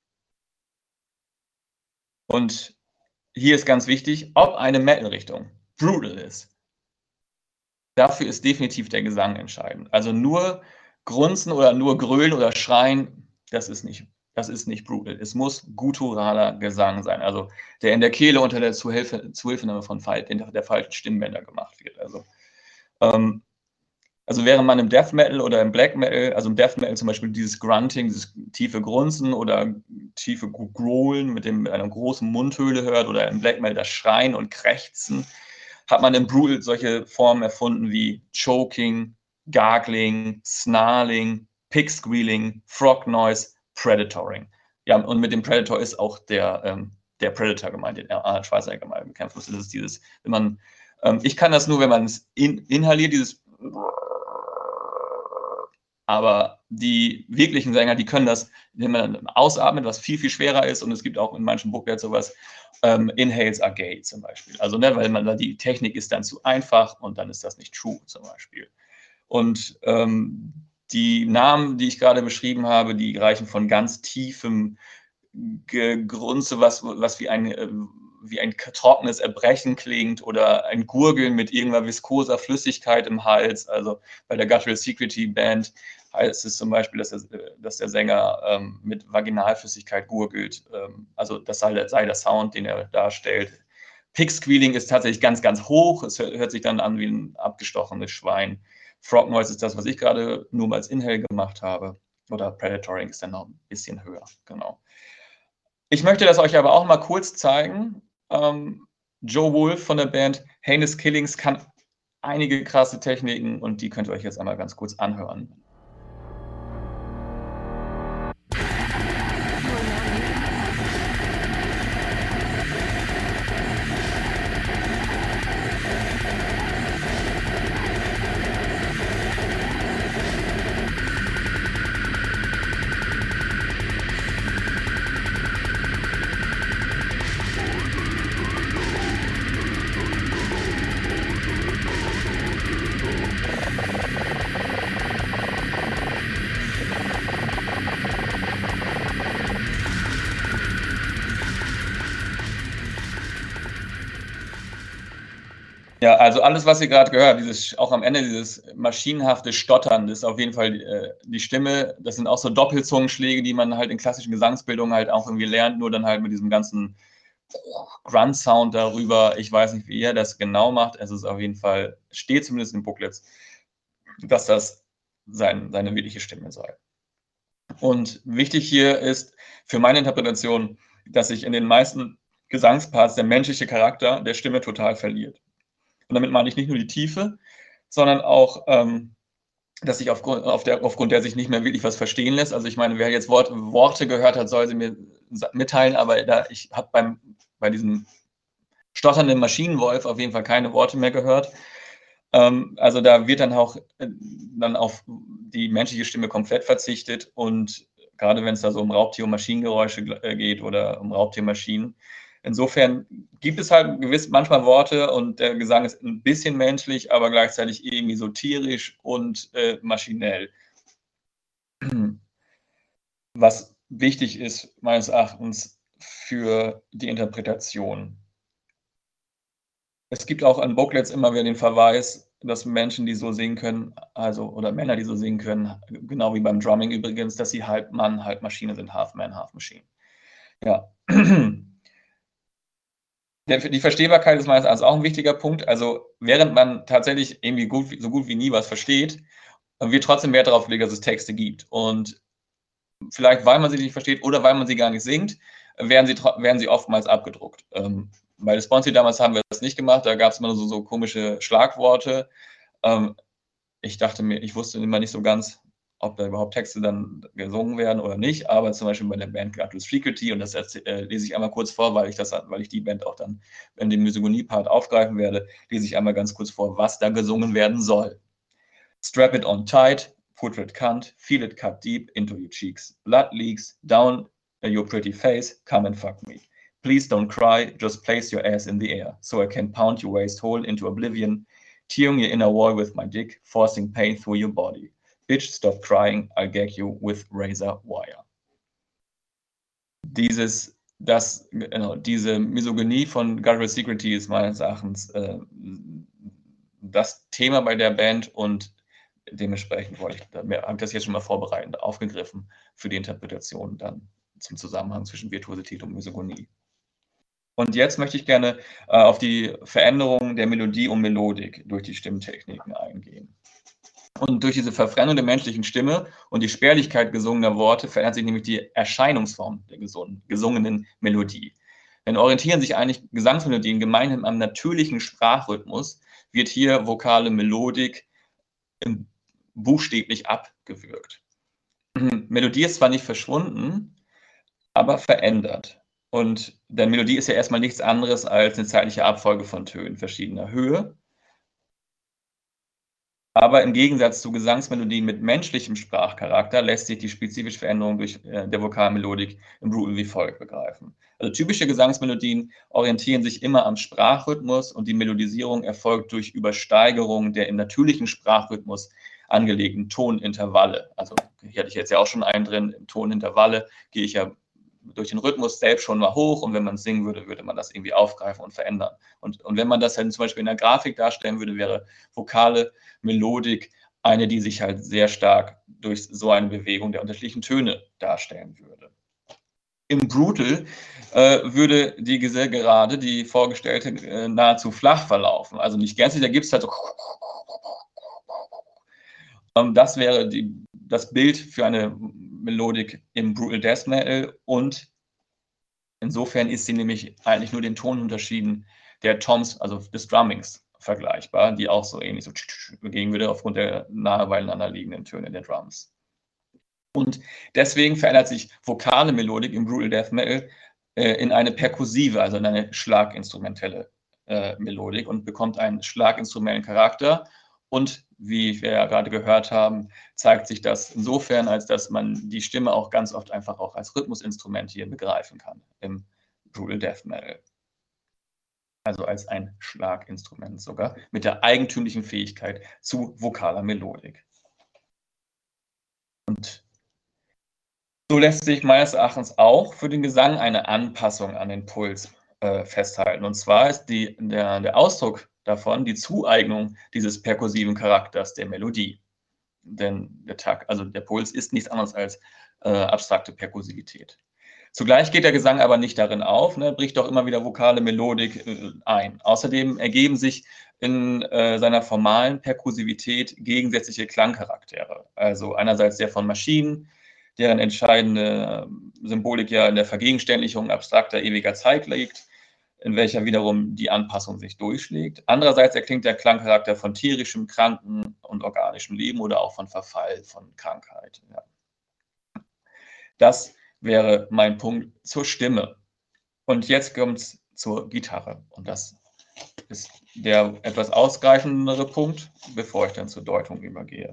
Und hier ist ganz wichtig, ob eine Metal-Richtung brutal ist. Dafür ist definitiv der Gesang entscheidend. Also nur grunzen oder nur grölen oder schreien, das ist nicht, das ist nicht brutal. Es muss gutturaler Gesang sein, also der in der Kehle unter der Zuhilfe, Zuhilfenahme von Fall, der falschen Stimmbänder gemacht wird. Also, ähm, also während man im Death Metal oder im Black Metal, also im Death Metal zum Beispiel dieses Grunting, dieses tiefe Grunzen oder tiefe Growlen mit, dem, mit einer großen Mundhöhle hört oder im Black Metal das Schreien und Krächzen, hat man im Brutal solche Formen erfunden wie Choking, Gargling, Snarling, Pig Squealing, Frog Noise, Predatoring. Ja, und mit dem Predator ist auch der, ähm, der Predator gemeint, den Arnold Schwarzenegger mal bekämpft. Das ist dieses, wenn man, ähm, ich kann das nur, wenn man es in, inhaliert, dieses aber die wirklichen Sänger, die können das, wenn man ausatmet, was viel, viel schwerer ist, und es gibt auch in manchen Booklets sowas, ähm, Inhales are gay zum Beispiel. Also, ne, weil man die Technik ist dann zu einfach und dann ist das nicht true zum Beispiel. Und ähm, die Namen, die ich gerade beschrieben habe, die reichen von ganz tiefem Gegrunze, was, was wie ein äh, wie ein trockenes Erbrechen klingt oder ein Gurgeln mit irgendeiner viskoser Flüssigkeit im Hals. Also bei der Guttural Security Band heißt es zum Beispiel, dass der, dass der Sänger ähm, mit Vaginalflüssigkeit gurgelt. Ähm, also das sei der, sei der Sound, den er darstellt. Pig Squealing ist tatsächlich ganz, ganz hoch. Es hört sich dann an wie ein abgestochenes Schwein. Frog Noise ist das, was ich gerade nur mal als Inhale gemacht habe. Oder Predatoring ist dann noch ein bisschen höher. Genau. Ich möchte das euch aber auch mal kurz zeigen. Ähm, Joe Wolf von der Band Heinous Killings kann einige krasse Techniken und die könnt ihr euch jetzt einmal ganz kurz anhören. Ja, also alles, was ihr gerade gehört, dieses auch am Ende dieses maschinenhafte Stottern, das ist auf jeden Fall äh, die Stimme. Das sind auch so Doppelzungenschläge, die man halt in klassischen Gesangsbildungen halt auch irgendwie lernt, nur dann halt mit diesem ganzen Grunt-Sound darüber. Ich weiß nicht, wie er das genau macht. Es ist auf jeden Fall, steht zumindest in Booklets, dass das sein, seine wirkliche Stimme sei. Und wichtig hier ist für meine Interpretation, dass sich in den meisten Gesangsparts der menschliche Charakter der Stimme total verliert. Und damit meine ich nicht nur die Tiefe, sondern auch, ähm, dass sich aufgrund, auf der, aufgrund der sich nicht mehr wirklich was verstehen lässt. Also ich meine, wer jetzt Wort, Worte gehört hat, soll sie mir mitteilen, aber da, ich habe beim bei diesem stotternden Maschinenwolf auf jeden Fall keine Worte mehr gehört. Ähm, also da wird dann auch äh, dann auf die menschliche Stimme komplett verzichtet und gerade wenn es da so um Raubtier- und Maschinengeräusche äh, geht oder um Raubtiermaschinen. Insofern gibt es halt gewiss manchmal Worte und der Gesang ist ein bisschen menschlich, aber gleichzeitig irgendwie so tierisch und äh, maschinell. Was wichtig ist, meines Erachtens, für die Interpretation. Es gibt auch an Booklets immer wieder den Verweis, dass Menschen, die so singen können, also oder Männer, die so singen können, genau wie beim Drumming übrigens, dass sie halb Mann, halb Maschine sind, half man, half machine. Ja. Die Verstehbarkeit ist meines Erachtens auch ein wichtiger Punkt. Also während man tatsächlich irgendwie gut, so gut wie nie was versteht, wird trotzdem Wert darauf gelegt, dass es Texte gibt. Und vielleicht, weil man sie nicht versteht oder weil man sie gar nicht singt, werden sie, werden sie oftmals abgedruckt. Ähm, bei Responsive damals haben wir das nicht gemacht, da gab es immer so, so komische Schlagworte. Ähm, ich dachte mir, ich wusste immer nicht so ganz, ob da überhaupt Texte dann gesungen werden oder nicht, aber zum Beispiel bei der Band Glatus Frequency, und das äh, lese ich einmal kurz vor, weil ich, das, weil ich die Band auch dann in dem Misogynie-Part aufgreifen werde, lese ich einmal ganz kurz vor, was da gesungen werden soll. Strap it on tight, put it cunt, feel it cut deep into your cheeks. Blood leaks down your pretty face, come and fuck me. Please don't cry, just place your ass in the air, so I can pound your waist hole into oblivion, tearing your inner wall with my dick, forcing pain through your body. Bitch, stop crying, I'll gag you with razor wire. Dieses, das, genau, diese Misogynie von Guttural Security ist meines Erachtens äh, das Thema bei der Band und dementsprechend wollte ich, habe ich das jetzt schon mal vorbereitend aufgegriffen für die Interpretation dann zum Zusammenhang zwischen Virtuosität und Misogynie. Und jetzt möchte ich gerne äh, auf die Veränderung der Melodie und Melodik durch die Stimmtechniken eingehen. Und durch diese Verfremdung der menschlichen Stimme und die Spärlichkeit gesungener Worte verändert sich nämlich die Erscheinungsform der gesungenen Melodie. Denn orientieren sich eigentlich Gesangsmelodien gemeinhin am natürlichen Sprachrhythmus, wird hier vokale Melodik buchstäblich abgewürgt. Melodie ist zwar nicht verschwunden, aber verändert. Und denn Melodie ist ja erstmal nichts anderes als eine zeitliche Abfolge von Tönen verschiedener Höhe. Aber im Gegensatz zu Gesangsmelodien mit menschlichem Sprachcharakter lässt sich die spezifische Veränderung durch äh, der Vokalmelodik im Brutal wie folgt begreifen. Also typische Gesangsmelodien orientieren sich immer am Sprachrhythmus und die Melodisierung erfolgt durch Übersteigerung der im natürlichen Sprachrhythmus angelegten Tonintervalle. Also hier hatte ich jetzt ja auch schon einen drin, im Tonintervalle gehe ich ja durch den Rhythmus selbst schon mal hoch und wenn man singen würde, würde man das irgendwie aufgreifen und verändern. Und, und wenn man das dann zum Beispiel in der Grafik darstellen würde, wäre vokale Melodik eine, die sich halt sehr stark durch so eine Bewegung der unterschiedlichen Töne darstellen würde. Im Brutal äh, würde die gerade, die vorgestellte, äh, nahezu flach verlaufen. Also nicht gänzlich, da gibt es halt so. Ähm, das wäre die, das Bild für eine Melodik im Brutal Death Metal und insofern ist sie nämlich eigentlich nur den Tonunterschieden der Toms, also des Drummings, vergleichbar, die auch so ähnlich so begehen würde aufgrund der nahe beieinander liegenden Töne der Drums. Und deswegen verändert sich vokale Melodik im Brutal Death Metal äh, in eine perkussive, also in eine schlaginstrumentelle äh, Melodik und bekommt einen schlaginstrumentellen Charakter. Und wie wir ja gerade gehört haben, zeigt sich das insofern, als dass man die Stimme auch ganz oft einfach auch als Rhythmusinstrument hier begreifen kann im Brutal Death Metal. Also als ein Schlaginstrument sogar, mit der eigentümlichen Fähigkeit zu vokaler Melodik. Und so lässt sich meines Erachtens auch für den Gesang eine Anpassung an den Puls äh, festhalten. Und zwar ist die, der, der Ausdruck davon die Zueignung dieses perkussiven Charakters der Melodie. Denn der Takt, also der Puls ist nichts anderes als äh, abstrakte Perkussivität. Zugleich geht der Gesang aber nicht darin auf, ne, bricht doch immer wieder vokale Melodik äh, ein. Außerdem ergeben sich in äh, seiner formalen Perkussivität gegensätzliche Klangcharaktere. Also einerseits der von Maschinen, deren entscheidende Symbolik ja in der Vergegenständlichung abstrakter ewiger Zeit liegt, in welcher wiederum die Anpassung sich durchschlägt. Andererseits erklingt der Klangcharakter von tierischem, kranken und organischem Leben oder auch von Verfall, von Krankheit. Ja. Das wäre mein Punkt zur Stimme. Und jetzt kommt es zur Gitarre. Und das ist der etwas ausgreifendere Punkt, bevor ich dann zur Deutung übergehe.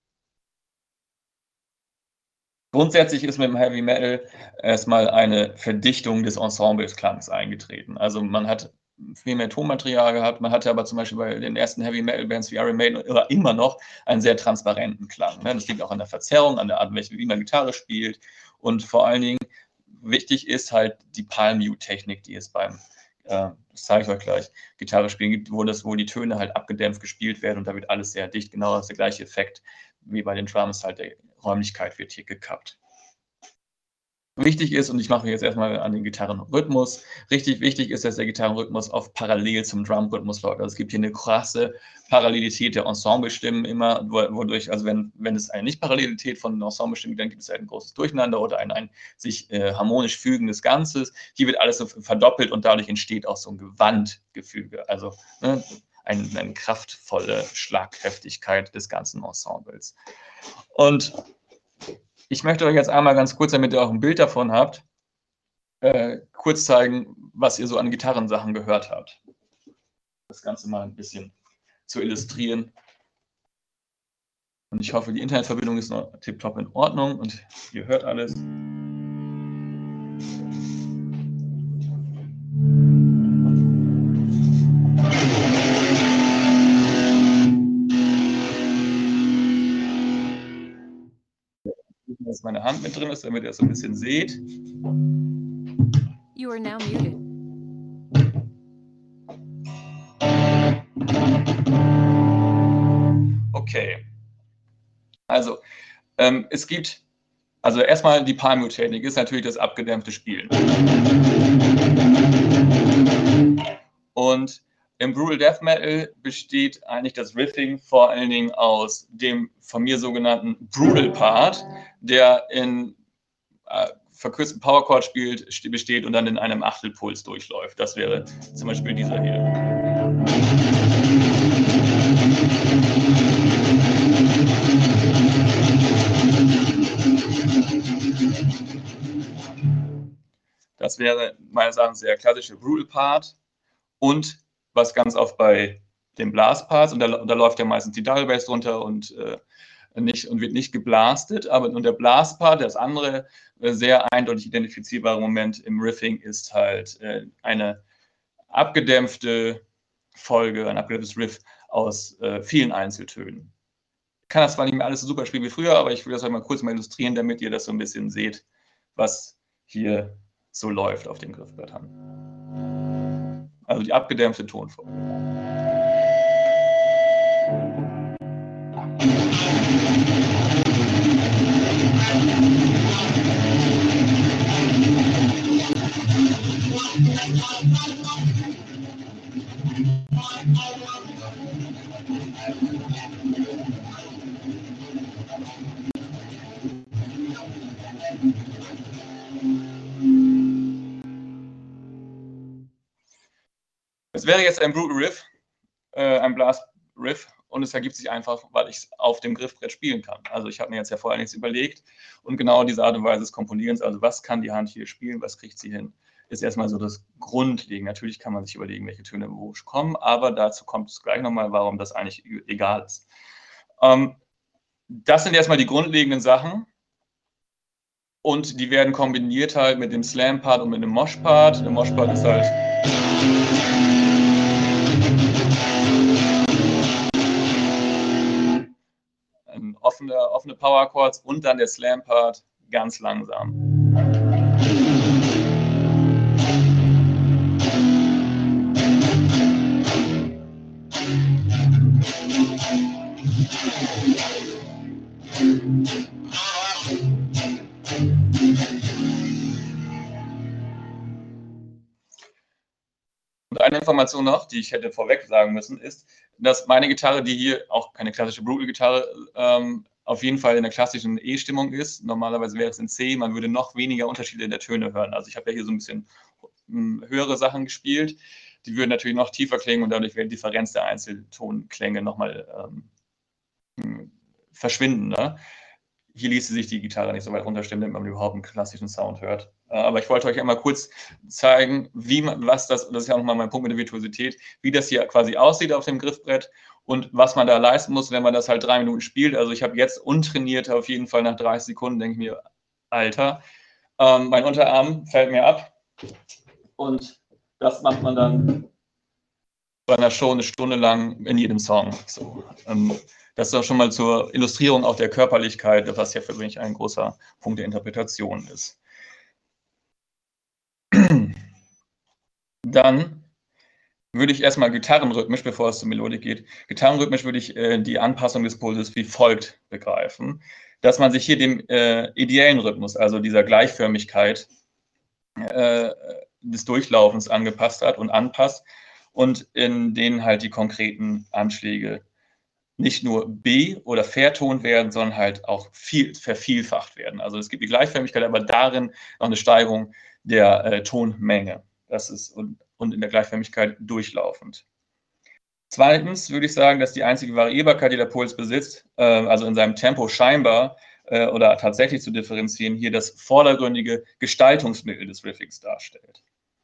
Grundsätzlich ist mit dem Heavy Metal erstmal eine Verdichtung des Ensemblesklangs eingetreten. Also man hat viel mehr Tonmaterial gehabt, man hatte aber zum Beispiel bei den ersten Heavy Metal Bands wie Iron Maiden immer noch einen sehr transparenten Klang. Das liegt auch an der Verzerrung, an der Art, wie man Gitarre spielt und vor allen Dingen wichtig ist halt die Palm-Mute-Technik, die es beim, äh, das zeige ich euch gleich, Gitarre spielen gibt, wo, das, wo die Töne halt abgedämpft gespielt werden und da wird alles sehr dicht. Genau das ist der gleiche Effekt wie bei den Drums, halt die Räumlichkeit wird hier gekappt. Wichtig ist, und ich mache jetzt erstmal an den Gitarrenrhythmus, richtig wichtig ist, dass der Gitarrenrhythmus auf parallel zum Drumrhythmus läuft. Also es gibt hier eine krasse Parallelität der Ensemblestimmen immer, wodurch, also wenn, wenn es eine Nicht-Parallelität von Ensemblestimmen gibt, dann gibt es halt ein großes Durcheinander oder ein, ein sich äh, harmonisch fügendes Ganzes. Hier wird alles so verdoppelt und dadurch entsteht auch so ein Gewandgefüge, also ne, eine, eine kraftvolle Schlagkräftigkeit des ganzen Ensembles. Und ich möchte euch jetzt einmal ganz kurz, damit ihr auch ein Bild davon habt, äh, kurz zeigen, was ihr so an Gitarrensachen gehört habt. Das Ganze mal ein bisschen zu illustrieren. Und ich hoffe, die Internetverbindung ist noch tipptopp in Ordnung und ihr hört alles. Dass meine Hand mit drin ist, damit ihr es so ein bisschen seht. You are now muted. Okay. Also, ähm, es gibt, also erstmal die Palm-Mute-Technik ist natürlich das abgedämpfte Spielen. Und im Brutal Death Metal besteht eigentlich das Riffing vor allen Dingen aus dem von mir sogenannten Brutal Part, der in äh, verkürzten Powerchord spielt, besteht und dann in einem Achtelpuls durchläuft. Das wäre zum Beispiel dieser hier. Das wäre meines Erachtens der klassische Brutal Part. Und was ganz oft bei den Blast-Parts, und da, da läuft ja meistens die Double Bass drunter und, äh, nicht, und wird nicht geblastet, aber nur der Blast-Part, das andere äh, sehr eindeutig identifizierbare Moment im Riffing ist halt äh, eine abgedämpfte Folge, ein abgedämpftes Riff aus äh, vielen Einzeltönen. Ich kann das zwar nicht mehr alles so super spielen wie früher, aber ich will das euch mal kurz mal illustrieren, damit ihr das so ein bisschen seht, was hier so läuft auf den Griffbrettern. Also die abgedämpfte Tonfolge. Es wäre jetzt ein Brutal Riff, äh, ein Blast Riff, und es ergibt sich einfach, weil ich es auf dem Griffbrett spielen kann. Also ich habe mir jetzt ja vorher nichts überlegt und genau diese Art und Weise des Komponierens, also was kann die Hand hier spielen, was kriegt sie hin, ist erstmal so das Grundlegende. Natürlich kann man sich überlegen, welche Töne wo kommen, aber dazu kommt es gleich nochmal, warum das eigentlich egal ist. Ähm, das sind erstmal die grundlegenden Sachen. Und die werden kombiniert halt mit dem Slam-Part und mit dem Mosh-Part. Der Mosh-Part ist halt ein offene, offene Power-Chords und dann der Slam-Part ganz langsam. Und eine Information noch, die ich hätte vorweg sagen müssen, ist, dass meine Gitarre, die hier auch keine klassische Brutal-Gitarre, ähm, auf jeden Fall in der klassischen E-Stimmung ist. Normalerweise wäre es in C, man würde noch weniger Unterschiede in der Töne hören. Also ich habe ja hier so ein bisschen ähm, höhere Sachen gespielt, die würden natürlich noch tiefer klingen und dadurch wäre die Differenz der Einzeltonklänge nochmal ähm, verschwinden. Ne? Hier ließe sich die Gitarre nicht so weit runterstimmen, damit man überhaupt einen klassischen Sound hört. Aber ich wollte euch einmal kurz zeigen, wie man, was das, das ist ja auch nochmal mein Punkt mit der Virtuosität, wie das hier quasi aussieht auf dem Griffbrett und was man da leisten muss, wenn man das halt drei Minuten spielt. Also ich habe jetzt untrainiert auf jeden Fall nach dreißig Sekunden, denke ich mir, Alter, ähm, mein Unterarm fällt mir ab. Und das macht man dann bei einer Show eine Stunde lang in jedem Song. So, ähm, das ist auch schon mal zur Illustrierung auch der Körperlichkeit, was ja für mich ein großer Punkt der Interpretation ist. dann würde ich erstmal gitarrenrhythmisch, bevor es zur Melodik geht, gitarrenrhythmisch würde ich äh, die Anpassung des Pulses wie folgt begreifen, dass man sich hier dem äh, ideellen Rhythmus, also dieser Gleichförmigkeit äh, des Durchlaufens angepasst hat und anpasst und in denen halt die konkreten Anschläge nicht nur be- oder vertont werden, sondern halt auch viel, vervielfacht werden. Also es gibt die Gleichförmigkeit, aber darin noch eine Steigerung der äh, Tonmenge. Das ist und, und in der Gleichförmigkeit durchlaufend. Zweitens würde ich sagen, dass die einzige Variierbarkeit, die der Puls besitzt, äh, also in seinem Tempo scheinbar äh, oder tatsächlich zu differenzieren, hier das vordergründige Gestaltungsmittel des Riffings darstellt.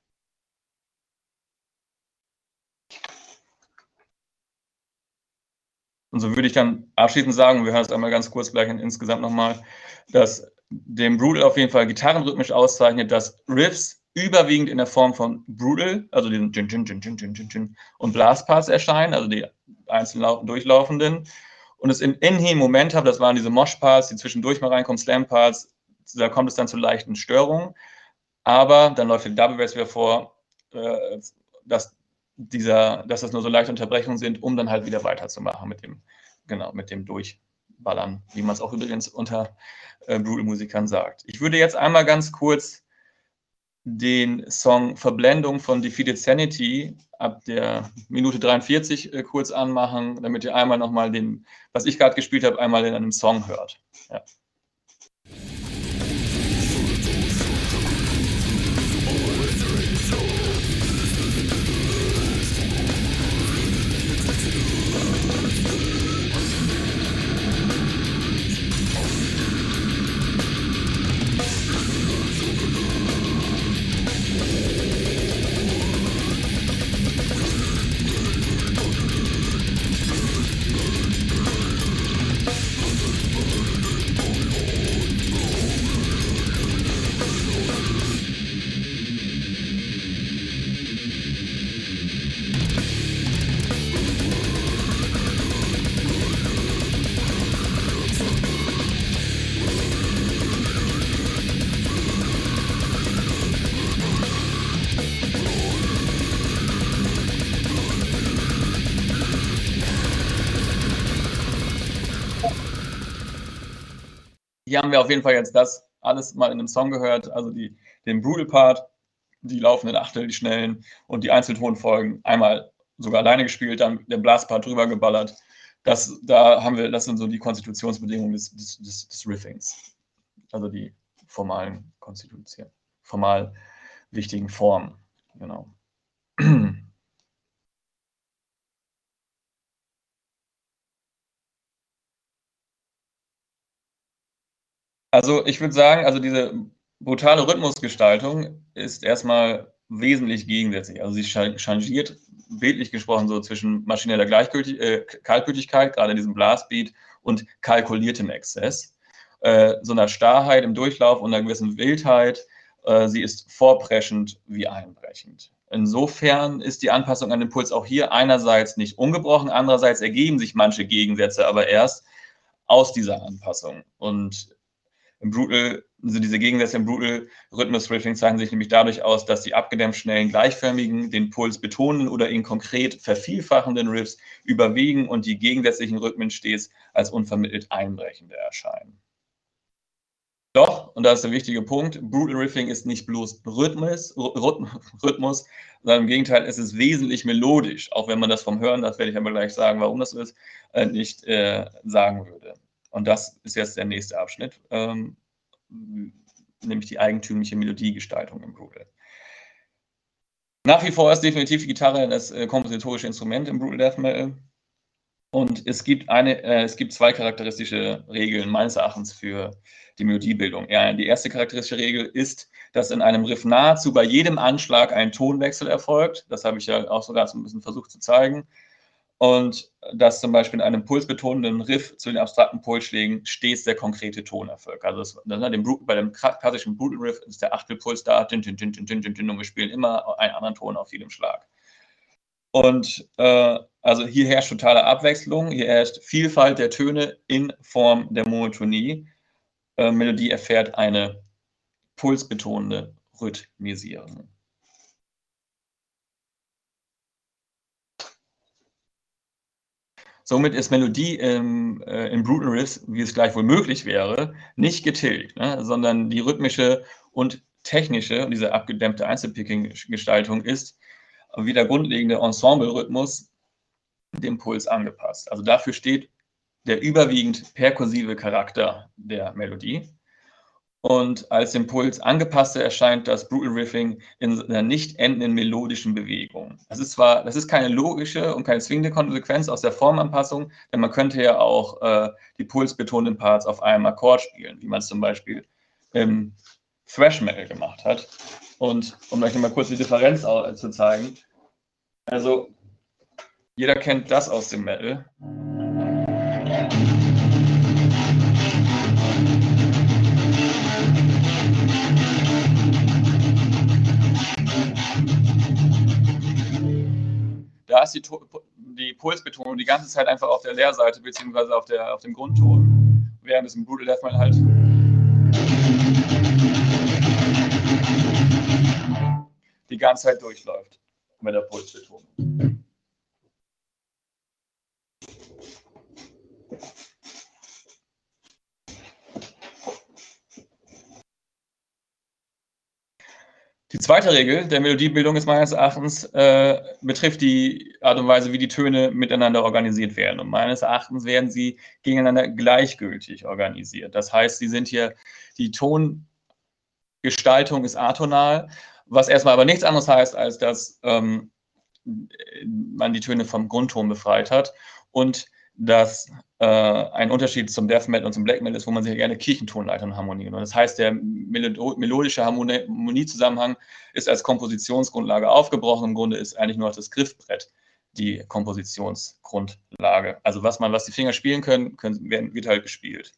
Und so würde ich dann abschließend sagen, wir hören es einmal ganz kurz gleich in, insgesamt nochmal, dass dem Brutal auf jeden Fall gitarrenrhythmisch auszeichnet, dass Riffs überwiegend in der Form von Brutal, also diesen Gin, Gin, Gin, Gin, Gin, Gin, Gin und Blastparts erscheinen, also die einzeln durchlaufenden. Und es im in Moment hat, das waren diese Mosh-Parts, die zwischendurch mal reinkommen, Slam-Parts, da kommt es dann zu leichten Störungen. Aber dann läuft der Double Bass wieder vor, äh, dass dieser, dass das nur so leichte Unterbrechungen sind, um dann halt wieder weiterzumachen mit dem, genau, mit dem Durchballern, wie man es auch übrigens unter äh, Brutal-Musikern sagt. Ich würde jetzt einmal ganz kurz den Song Verblendung von Defeated Sanity ab der Minute dreiundvierzig äh, kurz anmachen, damit ihr einmal nochmal den, was ich gerade gespielt habe, einmal in einem Song hört. Ja. Hier haben wir auf jeden Fall jetzt das alles mal in einem Song gehört, also die, den Brutal-Part, die laufenden Achtel, die schnellen und die Einzeltonfolgen einmal sogar alleine gespielt, dann der Blast-Part drüber geballert. Das, da haben wir, das sind so die Konstitutionsbedingungen des, des, des, des Riffings, also die formalen Konstitutionen, formal wichtigen Formen. Genau. Also ich würde sagen, also diese brutale Rhythmusgestaltung ist erstmal wesentlich gegensätzlich. Also sie changiert, bildlich gesprochen, so zwischen maschineller Gleichgültig äh, Kaltblütigkeit, gerade in diesem Blastbeat, und kalkuliertem Exzess. Äh, so einer Starrheit im Durchlauf und einer gewissen Wildheit. Äh, sie ist vorpreschend wie einbrechend. Insofern ist die Anpassung an den Puls auch hier einerseits nicht ungebrochen, andererseits ergeben sich manche Gegensätze aber erst aus dieser Anpassung. Und im Brutal, also diese Gegensätze im Brutal-Rhythmus-Riffing zeichnen sich nämlich dadurch aus, dass die abgedämpft schnellen, gleichförmigen, den Puls betonenden oder ihn konkret vervielfachenden Riffs überwiegen und die gegensätzlichen Rhythmen stets als unvermittelt einbrechende erscheinen. Doch, und das ist der wichtige Punkt, Brutal Riffing ist nicht bloß Rhythmus, Rhythmus, sondern im Gegenteil, es ist wesentlich melodisch, auch wenn man das vom Hören, das werde ich aber gleich sagen, warum das so ist, nicht äh, sagen würde. Und das ist jetzt der nächste Abschnitt, ähm, nämlich die eigentümliche Melodiegestaltung im Brutal. Nach wie vor ist definitiv die Gitarre das äh, kompositorische Instrument im Brutal Death Metal. Und es gibt, eine, äh, es gibt zwei charakteristische Regeln meines Erachtens für die Melodiebildung. Ja, die erste charakteristische Regel ist, dass in einem Riff nahezu bei jedem Anschlag ein Tonwechsel erfolgt. Das habe ich ja auch sogar so ein bisschen versucht zu zeigen. Und dass zum Beispiel in einem pulsbetonenden Riff zu den abstrakten Pulsschlägen stets der konkrete Ton erfolgt. Also das, das, dem, bei dem klassischen Brutal Riff ist der Achtelpuls da, din, din, din, din, din, din, und wir spielen immer einen anderen Ton auf jedem Schlag. Und äh, also hier herrscht totale Abwechslung, hier herrscht Vielfalt der Töne in Form der Monotonie. Äh, Melodie erfährt eine pulsbetonende Rhythmisierung. Somit ist Melodie im, äh, in Brutal Riffs, wie es gleichwohl möglich wäre, nicht getilgt, ne? Sondern die rhythmische und technische, diese abgedämpfte Einzelpicking-Gestaltung ist wie der grundlegende Ensemble-Rhythmus dem Puls angepasst. Also dafür steht der überwiegend perkussive Charakter der Melodie. Und als dem Puls angepasste erscheint das Brutal Riffing in einer nicht endenden melodischen Bewegung. Das ist zwar, das ist keine logische und keine zwingende Konsequenz aus der Formanpassung, denn man könnte ja auch äh, die pulsbetonten Parts auf einem Akkord spielen, wie man es zum Beispiel im Thrash Metal gemacht hat. Und um euch mal kurz die Differenz zu zeigen, also jeder kennt das aus dem Metal. Da ist die, die Pulsbetonung die ganze Zeit einfach auf der Leerseite beziehungsweise auf, der, auf dem Grundton, während es im Brutal Death Metal halt die ganze Zeit durchläuft mit der Pulsbetonung. Die zweite Regel der Melodiebildung ist meines Erachtens, äh, betrifft die Art und Weise, wie die Töne miteinander organisiert werden. Und meines Erachtens werden sie gegeneinander gleichgültig organisiert. Das heißt, sie sind hier, die Tongestaltung ist atonal, was erstmal aber nichts anderes heißt, als dass ähm, man die Töne vom Grundton befreit hat und dass äh, ein Unterschied zum Death Metal und zum Black Metal ist, wo man sich gerne Kirchentonleitern harmoniert. Und das heißt, der Melo melodische Harmoniezusammenhang ist als Kompositionsgrundlage aufgebrochen. Im Grunde ist eigentlich nur das Griffbrett die Kompositionsgrundlage. Also was man, was die Finger spielen können, können werden, wird halt gespielt.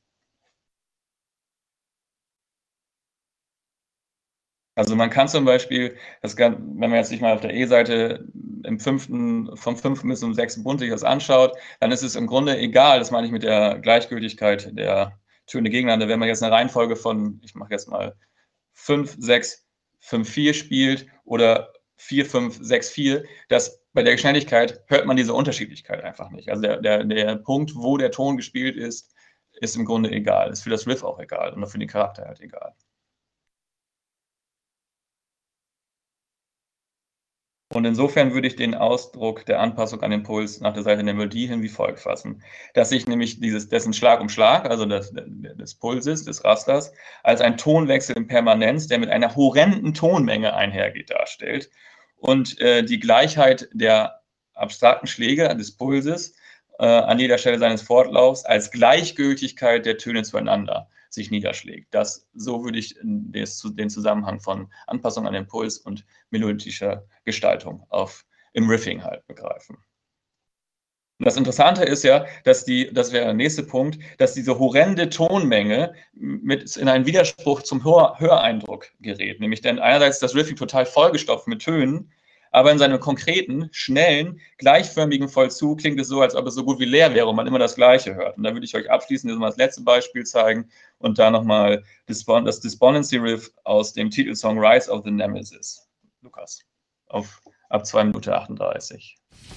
Also man kann zum Beispiel, das, wenn man jetzt sich mal auf der E-Seite im fünften, vom fünften bis zum sechsten Bund sich das anschaut, dann ist es im Grunde egal, das meine ich mit der Gleichgültigkeit der Töne gegeneinander. Wenn man jetzt eine Reihenfolge von, ich mache jetzt mal fünf, sechs, fünf, vier spielt oder vier, fünf, sechs, vier, das bei der Geschwindigkeit hört man diese Unterschiedlichkeit einfach nicht. Also der, der, der Punkt, wo der Ton gespielt ist, ist im Grunde egal. Ist für das Riff auch egal und für den Charakter halt egal. Und insofern würde ich den Ausdruck der Anpassung an den Puls nach der Seite der Melodie hin wie folgt fassen. Dass sich nämlich dieses, dessen Schlag um Schlag, also des, des Pulses, des Rasters, als ein Tonwechsel in Permanenz, der mit einer horrenden Tonmenge einhergeht, darstellt. Und äh, die Gleichheit der abstrakten Schläge des Pulses äh, an jeder Stelle seines Fortlaufs als Gleichgültigkeit der Töne zueinander sich niederschlägt. Das, so würde ich des, den Zusammenhang von Anpassung an den Puls und melodischer Gestaltung auf, im Riffing halt begreifen. Und das Interessante ist ja, dass die, das wäre der nächste Punkt, dass diese horrende Tonmenge mit in einen Widerspruch zum Hör, Höreindruck gerät. Nämlich denn einerseits ist das Riffing total vollgestopft mit Tönen, aber in seinem konkreten, schnellen, gleichförmigen Vollzug klingt es so, als ob es so gut wie leer wäre und man immer das Gleiche hört. Und da würde ich euch abschließend mal das letzte Beispiel zeigen und da nochmal das Despondency Riff aus dem Titelsong Rise of the Nemesis. Lukas, auf, ab zwei Minuten achtunddreißig.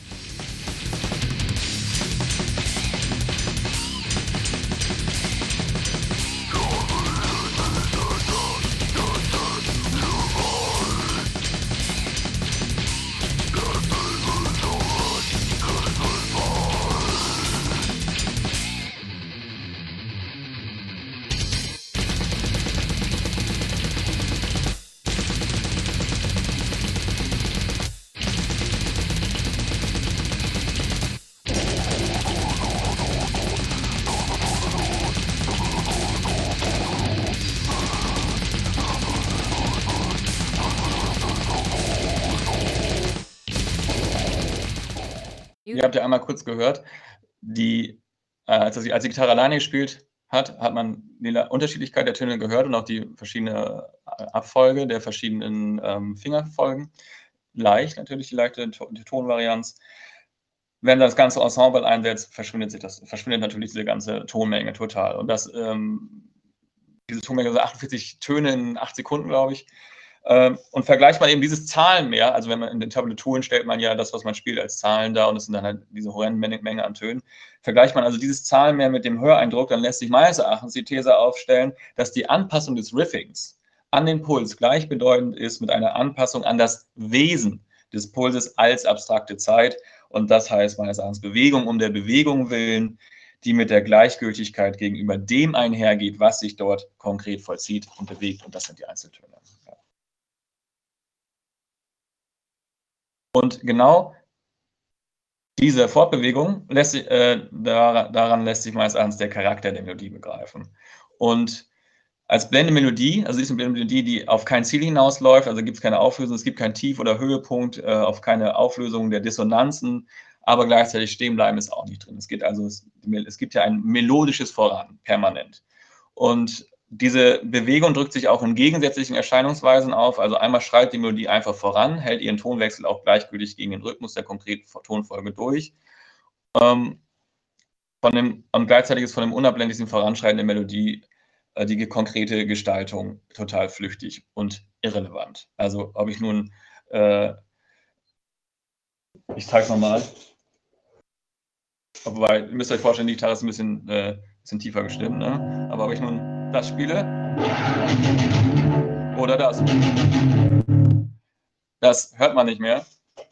Ihr habt ja einmal kurz gehört, die, äh, als, die, als die Gitarre alleine gespielt hat, hat man die Unterschiedlichkeit der Töne gehört und auch die verschiedene Abfolge der verschiedenen ähm, Fingerfolgen. Leicht, natürlich die leichte die Tonvarianz. Wenn das ganze Ensemble einsetzt, verschwindet, sich das, verschwindet natürlich diese ganze Tonmenge total. Und das, ähm, diese Tonmenge, so achtundvierzig Töne in acht Sekunden, glaube ich, Ähm, und vergleicht man eben dieses Zahlenmeer, also wenn man in den Tabulaturen stellt man ja das, was man spielt, als Zahlen da und es sind dann halt diese horrende Menge an Tönen. Vergleicht man also dieses Zahlenmeer mit dem Höreindruck, dann lässt sich meines Erachtens die These aufstellen, dass die Anpassung des Riffings an den Puls gleichbedeutend ist mit einer Anpassung an das Wesen des Pulses als abstrakte Zeit. Und das heißt meines Erachtens Bewegung um der Bewegung willen, die mit der Gleichgültigkeit gegenüber dem einhergeht, was sich dort konkret vollzieht und bewegt. Und das sind die Einzeltöne. Ja. Und genau diese Fortbewegung lässt sich, äh, daran lässt sich meines Erachtens der Charakter der Melodie begreifen. Und als blendende Melodie, also ist eine Melodie, die auf kein Ziel hinausläuft, also gibt es keine Auflösung, es gibt keinen Tief- oder Höhepunkt, äh, auf keine Auflösung der Dissonanzen, aber gleichzeitig stehen bleiben ist auch nicht drin. Es, geht also, es, es gibt ja ein melodisches Voran, permanent. Und diese Bewegung drückt sich auch in gegensätzlichen Erscheinungsweisen auf. Also einmal schreit die Melodie einfach voran, hält ihren Tonwechsel auch gleichgültig gegen den Rhythmus der konkreten Tonfolge durch. Ähm, von dem, und gleichzeitig ist von dem unabländlichen Voranschreiten der Melodie äh, die konkrete Gestaltung total flüchtig und irrelevant. Also ob ich nun, äh, ich zeige es nochmal, wobei, ihr müsst euch vorstellen, die Gitarre ist ein bisschen, äh, bisschen tiefer gestimmt, ne? Aber ob ich nun das spiele oder das, das hört man nicht mehr.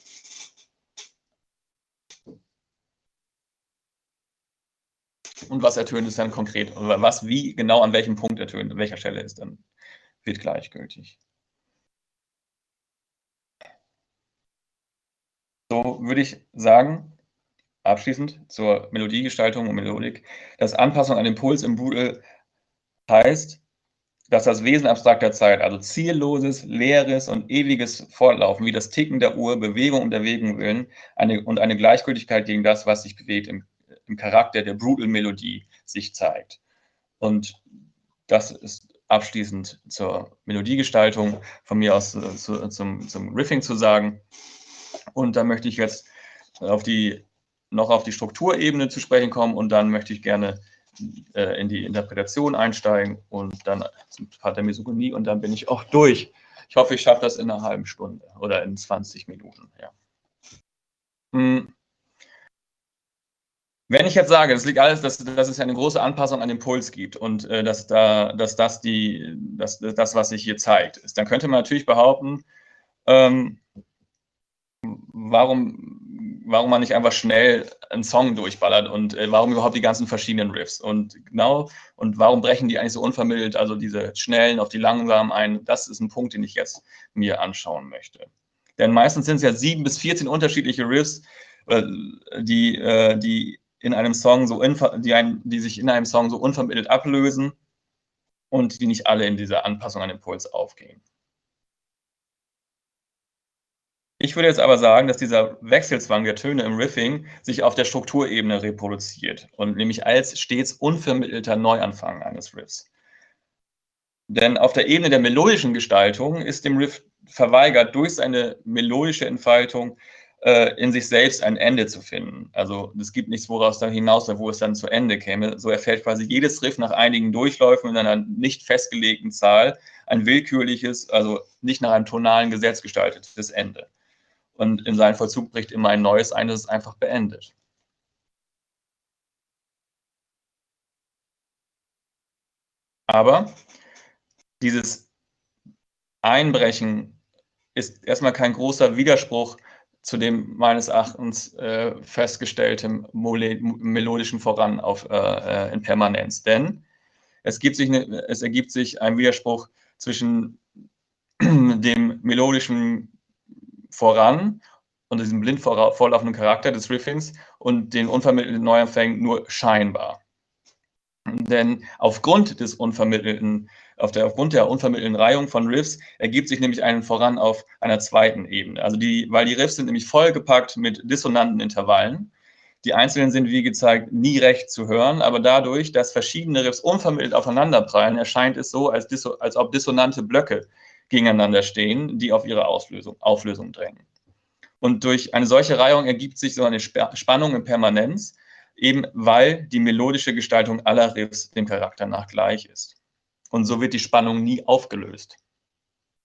Und was ertönt ist dann konkret, oder was, wie genau an welchem Punkt ertönt, an welcher Stelle ist dann, wird gleichgültig. So würde ich sagen, abschließend zur Melodiegestaltung und Melodik, dass Anpassung an den Puls im Brutal heißt, dass das Wesen abstrakter Zeit, also zielloses, leeres und ewiges Fortlaufen, wie das Ticken der Uhr, Bewegung um der Bewegung willen eine, und eine Gleichgültigkeit gegen das, was sich bewegt, im, im Charakter der Brutal-Melodie sich zeigt. Und das ist abschließend zur Melodiegestaltung von mir aus zu, zu, zum, zum Riffing zu sagen. Und da möchte ich jetzt auf die, noch auf die Strukturebene zu sprechen kommen und dann möchte ich gerne äh, in die Interpretation einsteigen und dann zum Part der Misogynie und dann bin ich auch durch. Ich hoffe, ich schaffe das in einer halben Stunde oder in zwanzig Minuten. Ja. Hm. Wenn ich jetzt sage, das liegt alles, dass, dass es eine große Anpassung an den Puls gibt und äh, dass, da, dass das, die, dass, das, was sich hier zeigt, ist, dann könnte man natürlich behaupten, ähm, warum, warum man nicht einfach schnell einen Song durchballert und äh, warum überhaupt die ganzen verschiedenen Riffs und genau, und warum brechen die eigentlich so unvermittelt, also diese schnellen auf die langsamen ein, das ist ein Punkt, den ich jetzt mir anschauen möchte. Denn meistens sind es ja sieben bis vierzehn unterschiedliche Riffs, äh, die, äh, die in einem Song so, die, ein, die sich in einem Song so unvermittelt ablösen und die nicht alle in dieser Anpassung an den Puls aufgehen. Ich würde jetzt aber sagen, dass dieser Wechselzwang der Töne im Riffing sich auf der Strukturebene reproduziert und nämlich als stets unvermittelter Neuanfang eines Riffs. Denn auf der Ebene der melodischen Gestaltung ist dem Riff verweigert, durch seine melodische Entfaltung äh, in sich selbst ein Ende zu finden. Also es gibt nichts, woraus dann hinaus, wo es dann zu Ende käme. So erfährt quasi jedes Riff nach einigen Durchläufen in einer nicht festgelegten Zahl ein willkürliches, also nicht nach einem tonalen Gesetz gestaltetes Ende. Und in seinen Vollzug bricht immer ein neues ein, das ist einfach beendet. Aber dieses Einbrechen ist erstmal kein großer Widerspruch zu dem meines Erachtens äh, festgestellten melodischen Voran auf, äh, in Permanenz. Denn es, gibt sich eine, es ergibt sich ein Widerspruch zwischen dem melodischen Voran und diesem blind vorlaufenden Charakter des Riffings und den unvermittelten Neuanfängen nur scheinbar. Denn aufgrund des unvermittelten, auf der, aufgrund der unvermittelten Reihung von Riffs ergibt sich nämlich ein Voran auf einer zweiten Ebene. Also die, weil die Riffs sind nämlich vollgepackt mit dissonanten Intervallen. Die einzelnen sind, wie gezeigt, nie recht zu hören, aber dadurch, dass verschiedene Riffs unvermittelt aufeinanderprallen, erscheint es so, als, als ob dissonante Blöcke gegeneinander stehen, die auf ihre Auslösung, Auflösung drängen. Und durch eine solche Reihung ergibt sich so eine Spannung in Permanenz, eben weil die melodische Gestaltung aller Riffs dem Charakter nach gleich ist. Und so wird die Spannung nie aufgelöst.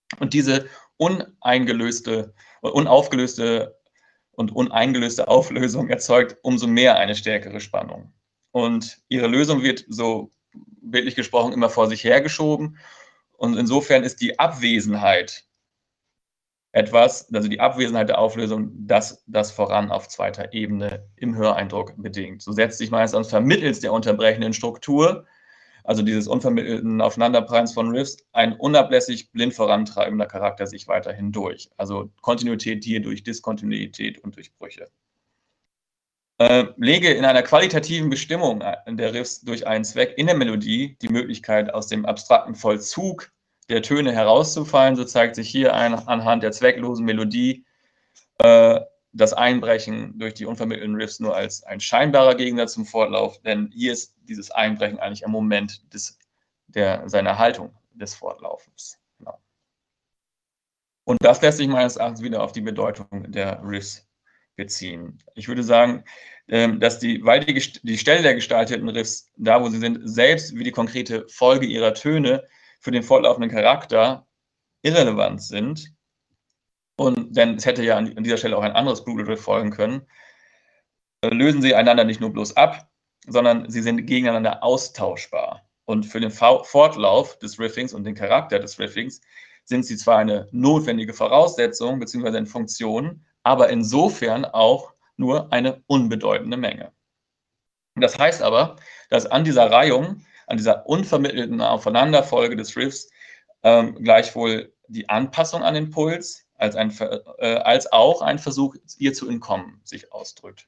Und diese uneingelöste, unaufgelöste und uneingelöste Auflösung erzeugt umso mehr eine stärkere Spannung. Und ihre Lösung wird, so bildlich gesprochen, immer vor sich hergeschoben. Und insofern ist die Abwesenheit etwas, also die Abwesenheit der Auflösung, das, das voran auf zweiter Ebene im Höreindruck bedingt. So setzt sich meistens vermittels der unterbrechenden Struktur, also dieses unvermittelten Aufeinanderprallen von Riffs, ein unablässig blind vorantreibender Charakter sich weiterhin durch. Also Kontinuität hier durch Diskontinuität und durch Brüche. Äh, lege in einer qualitativen Bestimmung der Riffs durch einen Zweck in der Melodie die Möglichkeit, aus dem abstrakten Vollzug der Töne herauszufallen, so zeigt sich hier ein, anhand der zwecklosen Melodie äh, das Einbrechen durch die unvermittelten Riffs nur als ein scheinbarer Gegensatz zum Fortlauf, denn hier ist dieses Einbrechen eigentlich ein Moment des, der, seiner Haltung des Fortlaufens. Genau. Und das lässt sich meines Erachtens wieder auf die Bedeutung der Riffs beziehen. Ich würde sagen, ähm, dass die, weil die, die Stelle der gestalteten Riffs, da wo sie sind, selbst wie die konkrete Folge ihrer Töne für den fortlaufenden Charakter irrelevant sind. Und denn es hätte ja an dieser Stelle auch ein anderes Brutal-Riff folgen können, lösen sie einander nicht nur bloß ab, sondern sie sind gegeneinander austauschbar. Und für den Fortlauf des Riffings und den Charakter des Riffings sind sie zwar eine notwendige Voraussetzung bzw. eine Funktion, aber insofern auch nur eine unbedeutende Menge. Das heißt aber, dass an dieser Reihung, an dieser unvermittelten Aufeinanderfolge des Riffs ähm, gleichwohl die Anpassung an den Puls als, ein, äh, als auch ein Versuch, ihr zu entkommen, sich ausdrückt.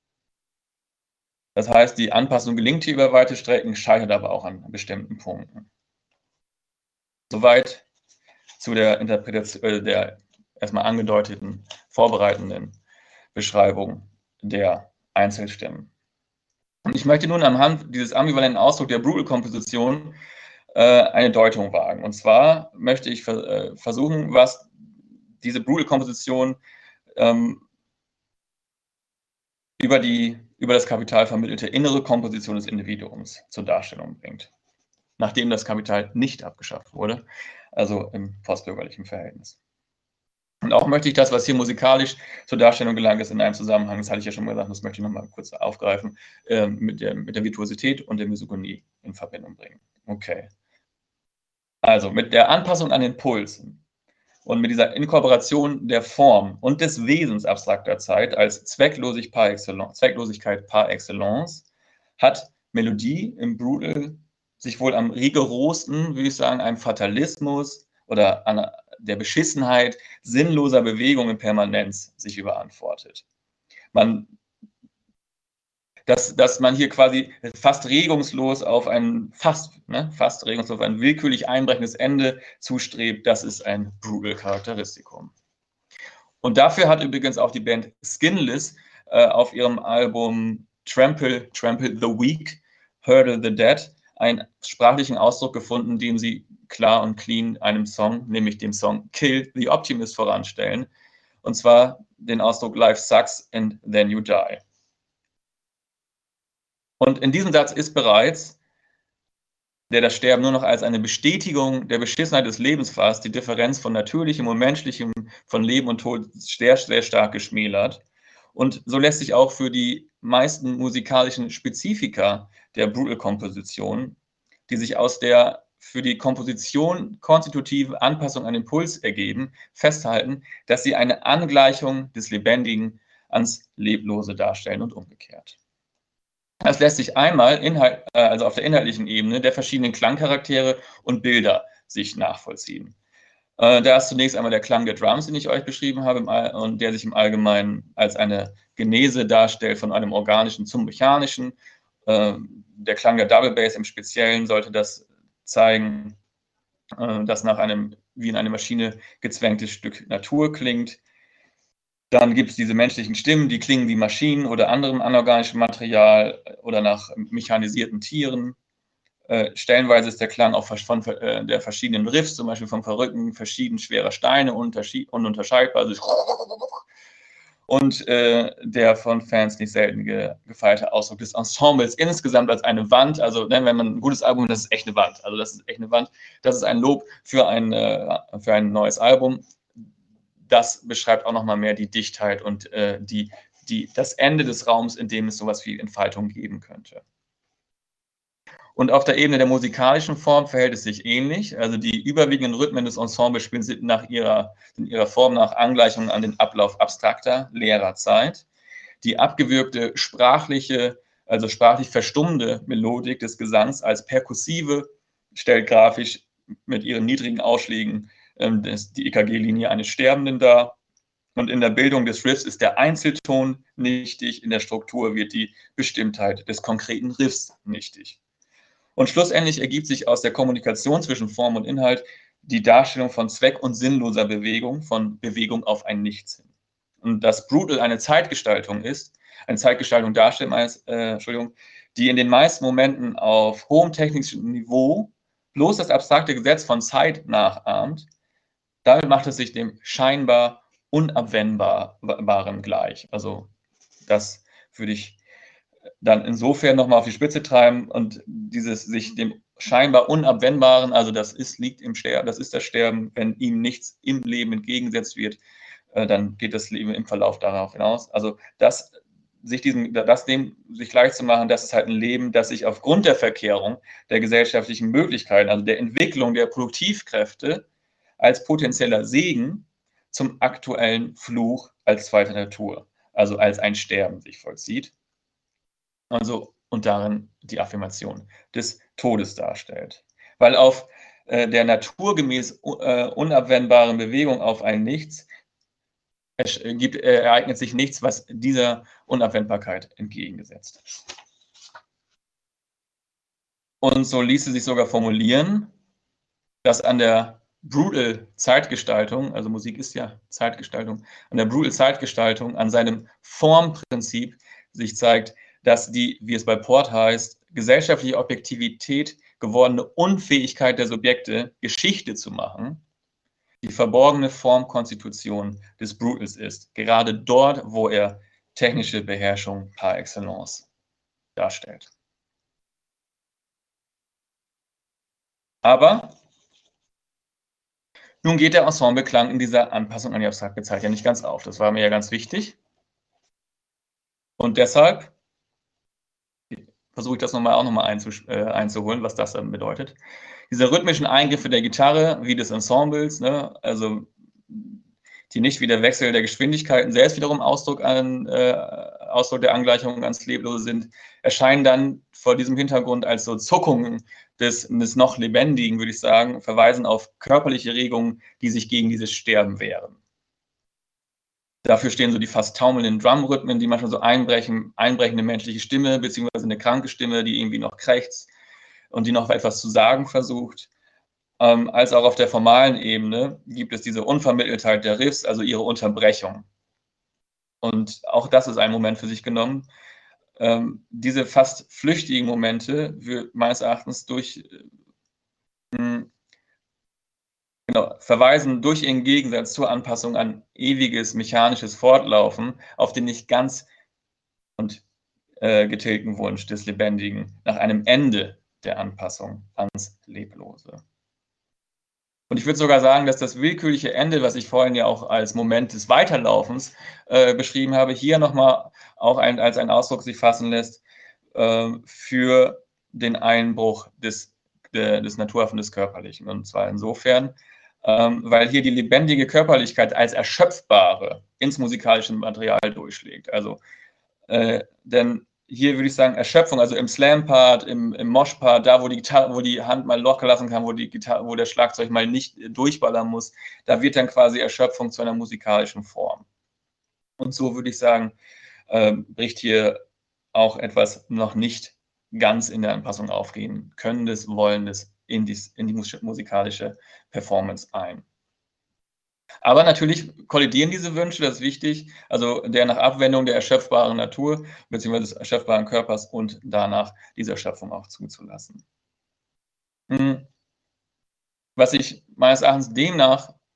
Das heißt, die Anpassung gelingt hier über weite Strecken, scheitert aber auch an bestimmten Punkten. Soweit zu der Interpretation, äh, der erstmal angedeuteten, vorbereitenden Beschreibung der Einzelstimmen. Und ich möchte nun anhand dieses ambivalenten Ausdrucks der Brutal-Komposition äh, eine Deutung wagen. Und zwar möchte ich ver äh, versuchen, was diese Brutal-Komposition ähm, über, die, über das Kapital vermittelte innere Komposition des Individuums zur Darstellung bringt, nachdem das Kapital nicht abgeschafft wurde, also im postbürgerlichen Verhältnis. Und auch möchte ich das, was hier musikalisch zur Darstellung gelangt ist, in einem Zusammenhang, das hatte ich ja schon mal gesagt, das möchte ich nochmal kurz aufgreifen, äh, mit, der, mit der Virtuosität und der Misogonie in Verbindung bringen. Okay. Also mit der Anpassung an den Pulsen und mit dieser Inkorporation der Form und des Wesens abstrakter Zeit als Zwecklosigkeit par excellence, Zwecklosigkeit par excellence hat Melodie im Brutal sich wohl am rigorosten, würde ich sagen, einem Fatalismus oder an der Beschissenheit sinnloser Bewegung in Permanenz sich überantwortet. Man, dass, dass man hier quasi fast regungslos auf ein, fast, ne, fast regungslos auf ein willkürlich einbrechendes Ende zustrebt, das ist ein Brutal-Charakteristikum. Und dafür hat übrigens auch die Band Skinless äh, auf ihrem Album Trample, Trample the Weak, Hurdle the Dead einen sprachlichen Ausdruck gefunden, den sie klar und clean einem Song, nämlich dem Song Kill the Optimist, voranstellen. Und zwar den Ausdruck Life sucks and then you die. Und in diesem Satz ist bereits, der das Sterben nur noch als eine Bestätigung der Beschissenheit des Lebens fasst, die Differenz von Natürlichem und Menschlichem, von Leben und Tod sehr, sehr stark geschmälert. Und so lässt sich auch für die meisten musikalischen Spezifika der Brutal-Komposition, die sich aus der für die Komposition konstitutive Anpassung an den Puls ergeben, festhalten, dass sie eine Angleichung des Lebendigen ans Leblose darstellen und umgekehrt. Das lässt sich einmal Inhalt, also auf der inhaltlichen Ebene der verschiedenen Klangcharaktere und Bilder sich nachvollziehen. Da ist zunächst einmal der Klang der Drums, den ich euch beschrieben habe, und der sich im Allgemeinen als eine Genese darstellt von einem Organischen zum Mechanischen. Der Klang der Double Bass im Speziellen sollte das zeigen, dass nach einem wie in eine Maschine gezwängtes Stück Natur klingt. Dann gibt es diese menschlichen Stimmen, die klingen wie Maschinen oder anderem anorganischem Material oder nach mechanisierten Tieren. Äh, stellenweise ist der Klang auch von äh, der verschiedenen Riffs, zum Beispiel vom Verrücken verschieden schwerer Steine ununterscheidbar. Also und äh, der von Fans nicht selten ge gefeierte Ausdruck des Ensembles insgesamt als eine Wand. Also wenn man ein gutes Album hat, das ist echt eine Wand. Also das ist echt eine Wand. Das ist ein Lob für ein, äh, für ein neues Album. Das beschreibt auch nochmal mehr die Dichtheit und äh, die, die, das Ende des Raums, in dem es sowas wie Entfaltung geben könnte. Und auf der Ebene der musikalischen Form verhält es sich ähnlich. Also die überwiegenden Rhythmen des Ensembles sind nach ihrer, in ihrer Form nach Angleichung an den Ablauf abstrakter, leerer Zeit. Die abgewürgte sprachliche, also sprachlich verstummende Melodik des Gesangs als perkussive stellt grafisch mit ihren niedrigen Ausschlägen ähm, des, die E K G-Linie eines Sterbenden dar. Und in der Bildung des Riffs ist der Einzelton nichtig, in der Struktur wird die Bestimmtheit des konkreten Riffs nichtig. Und schlussendlich ergibt sich aus der Kommunikation zwischen Form und Inhalt die Darstellung von zweck- und sinnloser Bewegung, von Bewegung auf ein Nichts hin. Und dass Brutal eine Zeitgestaltung ist, eine Zeitgestaltung darstellt, äh, Entschuldigung, die in den meisten Momenten auf hohem technischen Niveau bloß das abstrakte Gesetz von Zeit nachahmt, damit macht es sich dem scheinbar Unabwendbaren gleich. Also das würde ich dann insofern nochmal auf die Spitze treiben und dieses sich dem scheinbar Unabwendbaren, also das ist, liegt im Sterben, das ist das Sterben, wenn ihm nichts im Leben entgegengesetzt wird, äh, dann geht das Leben im Verlauf darauf hinaus. Also das, sich diesem, das dem sich gleich zu machen, das ist halt ein Leben, das sich aufgrund der Verkehrung der gesellschaftlichen Möglichkeiten, also der Entwicklung der Produktivkräfte als potenzieller Segen zum aktuellen Fluch als zweite Natur, also als ein Sterben sich vollzieht. Also, und darin die Affirmation des Todes darstellt. Weil auf äh, der naturgemäß äh, unabwendbaren Bewegung auf ein Nichts es gibt, äh, ereignet sich nichts, was dieser Unabwendbarkeit entgegengesetzt ist. Und so ließe sich sogar formulieren, dass an der Brutal Zeitgestaltung, also Musik ist ja Zeitgestaltung, an der Brutal Zeitgestaltung, an seinem Formprinzip sich zeigt, dass die, wie es bei Port heißt, gesellschaftliche Objektivität gewordene Unfähigkeit der Subjekte, Geschichte zu machen, die verborgene Formkonstitution des Brutals ist, gerade dort, wo er technische Beherrschung par excellence darstellt. Aber nun geht der Ensembleklang in dieser Anpassung an die abstrakte Zeit ja nicht ganz auf. Das war mir ja ganz wichtig. Und deshalb versuche ich das nochmal auch nochmal einzu, äh, einzuholen, was das dann bedeutet. Diese rhythmischen Eingriffe der Gitarre, wie des Ensembles, ne, also die nicht wie der Wechsel der Geschwindigkeiten selbst wiederum Ausdruck, an, äh, Ausdruck der Angleichung ans Leblose sind, erscheinen dann vor diesem Hintergrund als so Zuckungen des, des noch Lebendigen, würde ich sagen, verweisen auf körperliche Regungen, die sich gegen dieses Sterben wehren. Dafür stehen so die fast taumelnden Drumrhythmen, die manchmal so einbrechen, einbrechende menschliche Stimme, beziehungsweise eine kranke Stimme, die irgendwie noch krächzt und die noch etwas zu sagen versucht. Ähm, als auch auf der formalen Ebene gibt es diese Unvermitteltheit der Riffs, also ihre Unterbrechung. Und auch das ist ein Moment für sich genommen. Ähm, diese fast flüchtigen Momente wird meines Erachtens durch äh, Genau, verweisen durch ihren Gegensatz zur Anpassung an ewiges mechanisches Fortlaufen auf den nicht ganz und äh, getilgten Wunsch des Lebendigen nach einem Ende der Anpassung ans Leblose. Und ich würde sogar sagen, dass das willkürliche Ende, was ich vorhin ja auch als Moment des Weiterlaufens äh, beschrieben habe, hier nochmal auch ein, als ein Ausdruck sich fassen lässt äh, für den Einbruch des, de, des Naturhafen des Körperlichen. Und zwar insofern, ähm, weil hier die lebendige Körperlichkeit als erschöpfbare ins musikalische Material durchschlägt. Also, äh, denn hier würde ich sagen, Erschöpfung, also im Slam-Part, im, im Mosh-Part, da wo die Gitarre, wo die Hand mal locker lassen kann, wo die Gitarre, wo der Schlagzeug mal nicht durchballern muss, da wird dann quasi Erschöpfung zu einer musikalischen Form. Und so würde ich sagen, äh, bricht hier auch etwas noch nicht ganz in der Anpassung aufgehen könnendes, wollendes in die, in die musikalische Performance ein. Aber natürlich kollidieren diese Wünsche, das ist wichtig, also der nach Abwendung der erschöpfbaren Natur bzw. des erschöpfbaren Körpers und danach diese Erschöpfung auch zuzulassen. Was ich meines Erachtens demnach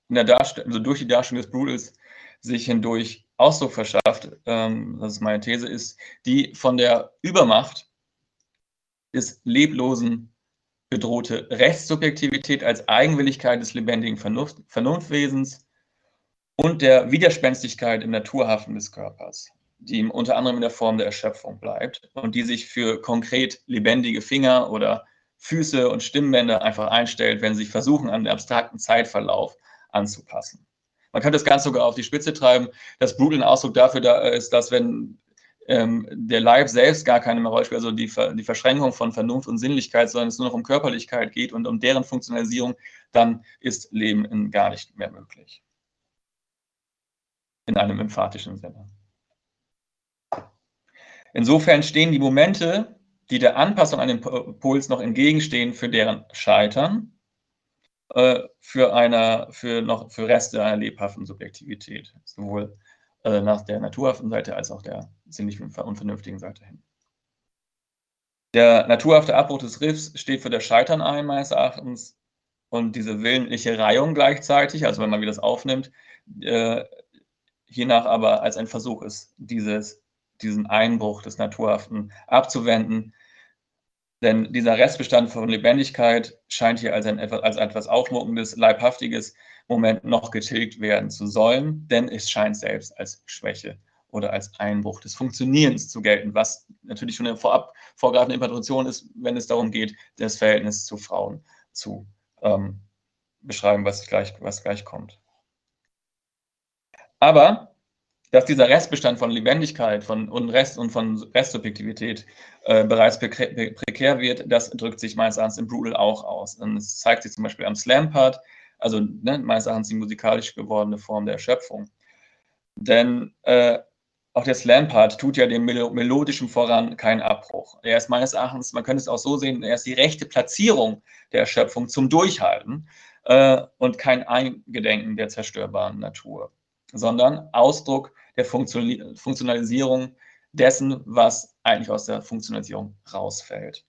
in der Darstellung, also durch die Darstellung des Brutals sich hindurch Ausdruck verschafft, ähm, das ist meine These, ist die von der Übermacht des Leblosen bedrohte Rechtssubjektivität als Eigenwilligkeit des lebendigen Vernunft, Vernunftwesens und der Widerspenstigkeit im Naturhaften des Körpers, die ihm unter anderem in der Form der Erschöpfung bleibt und die sich für konkret lebendige Finger oder Füße und Stimmbänder einfach einstellt, wenn sie sich versuchen, an den abstrakten Zeitverlauf anzupassen. Man könnte das Ganze sogar auf die Spitze treiben, dass Brutal ein Ausdruck dafür da ist, dass wenn ähm, der Leib selbst gar keine mehr Rolle spielt, also die, Ver die Verschränkung von Vernunft und Sinnlichkeit, sondern es nur noch um Körperlichkeit geht und um deren Funktionalisierung, dann ist Leben gar nicht mehr möglich. In einem emphatischen Sinne. Insofern stehen die Momente, die der Anpassung an den Puls noch entgegenstehen, für deren Scheitern, äh, für, eine, für, noch, für Reste einer lebhaften Subjektivität, sowohl äh, nach der naturhaften Seite als auch der sinnlichen und vernünftigen Seite hin. Der naturhafte Abbruch des Riffs steht für das Scheitern ein, meines Erachtens, und diese willentliche Reihung gleichzeitig, also wenn man wieder das aufnimmt, äh, hiernach aber als ein Versuch ist, dieses, diesen Einbruch des Naturhaften abzuwenden. Denn dieser Restbestand von Lebendigkeit scheint hier als ein als etwas aufmuckendes, leibhaftiges Moment noch getilgt werden zu sollen, denn es scheint selbst als Schwäche oder als Einbruch des Funktionierens zu gelten, was natürlich schon eine vorab vorgreifende Interpretation ist, wenn es darum geht, das Verhältnis zu Frauen zu ähm, beschreiben, was gleich, was gleich kommt. Aber dass dieser Restbestand von Lebendigkeit von, und, Rest, und von Restsubjektivität äh, bereits prekär, prekär wird, das drückt sich meines Erachtens im Brutal auch aus. Und es zeigt sich zum Beispiel am Slam-Part, also ne, meines Erachtens die musikalisch gewordene Form der Erschöpfung. Denn äh, auch der Slam-Part tut ja dem Melo melodischen Voran keinen Abbruch. Er ist meines Erachtens, man könnte es auch so sehen, er ist die rechte Platzierung der Erschöpfung zum Durchhalten äh, und kein Eingedenken der zerstörbaren Natur, sondern Ausdruck der Funktionalisierung dessen, was eigentlich aus der Funktionalisierung rausfällt.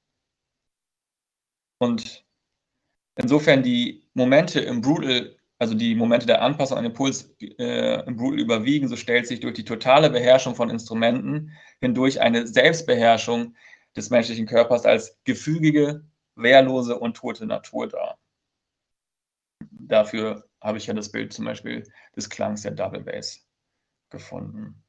Und insofern die Momente im Brutal, also die Momente der Anpassung an den Puls äh, im Brutal überwiegen, so stellt sich durch die totale Beherrschung von Instrumenten hindurch eine Selbstbeherrschung des menschlichen Körpers als gefügige, wehrlose und tote Natur dar. Dafür habe ich ja das Bild zum Beispiel des Klangs der Double Bass gefunden.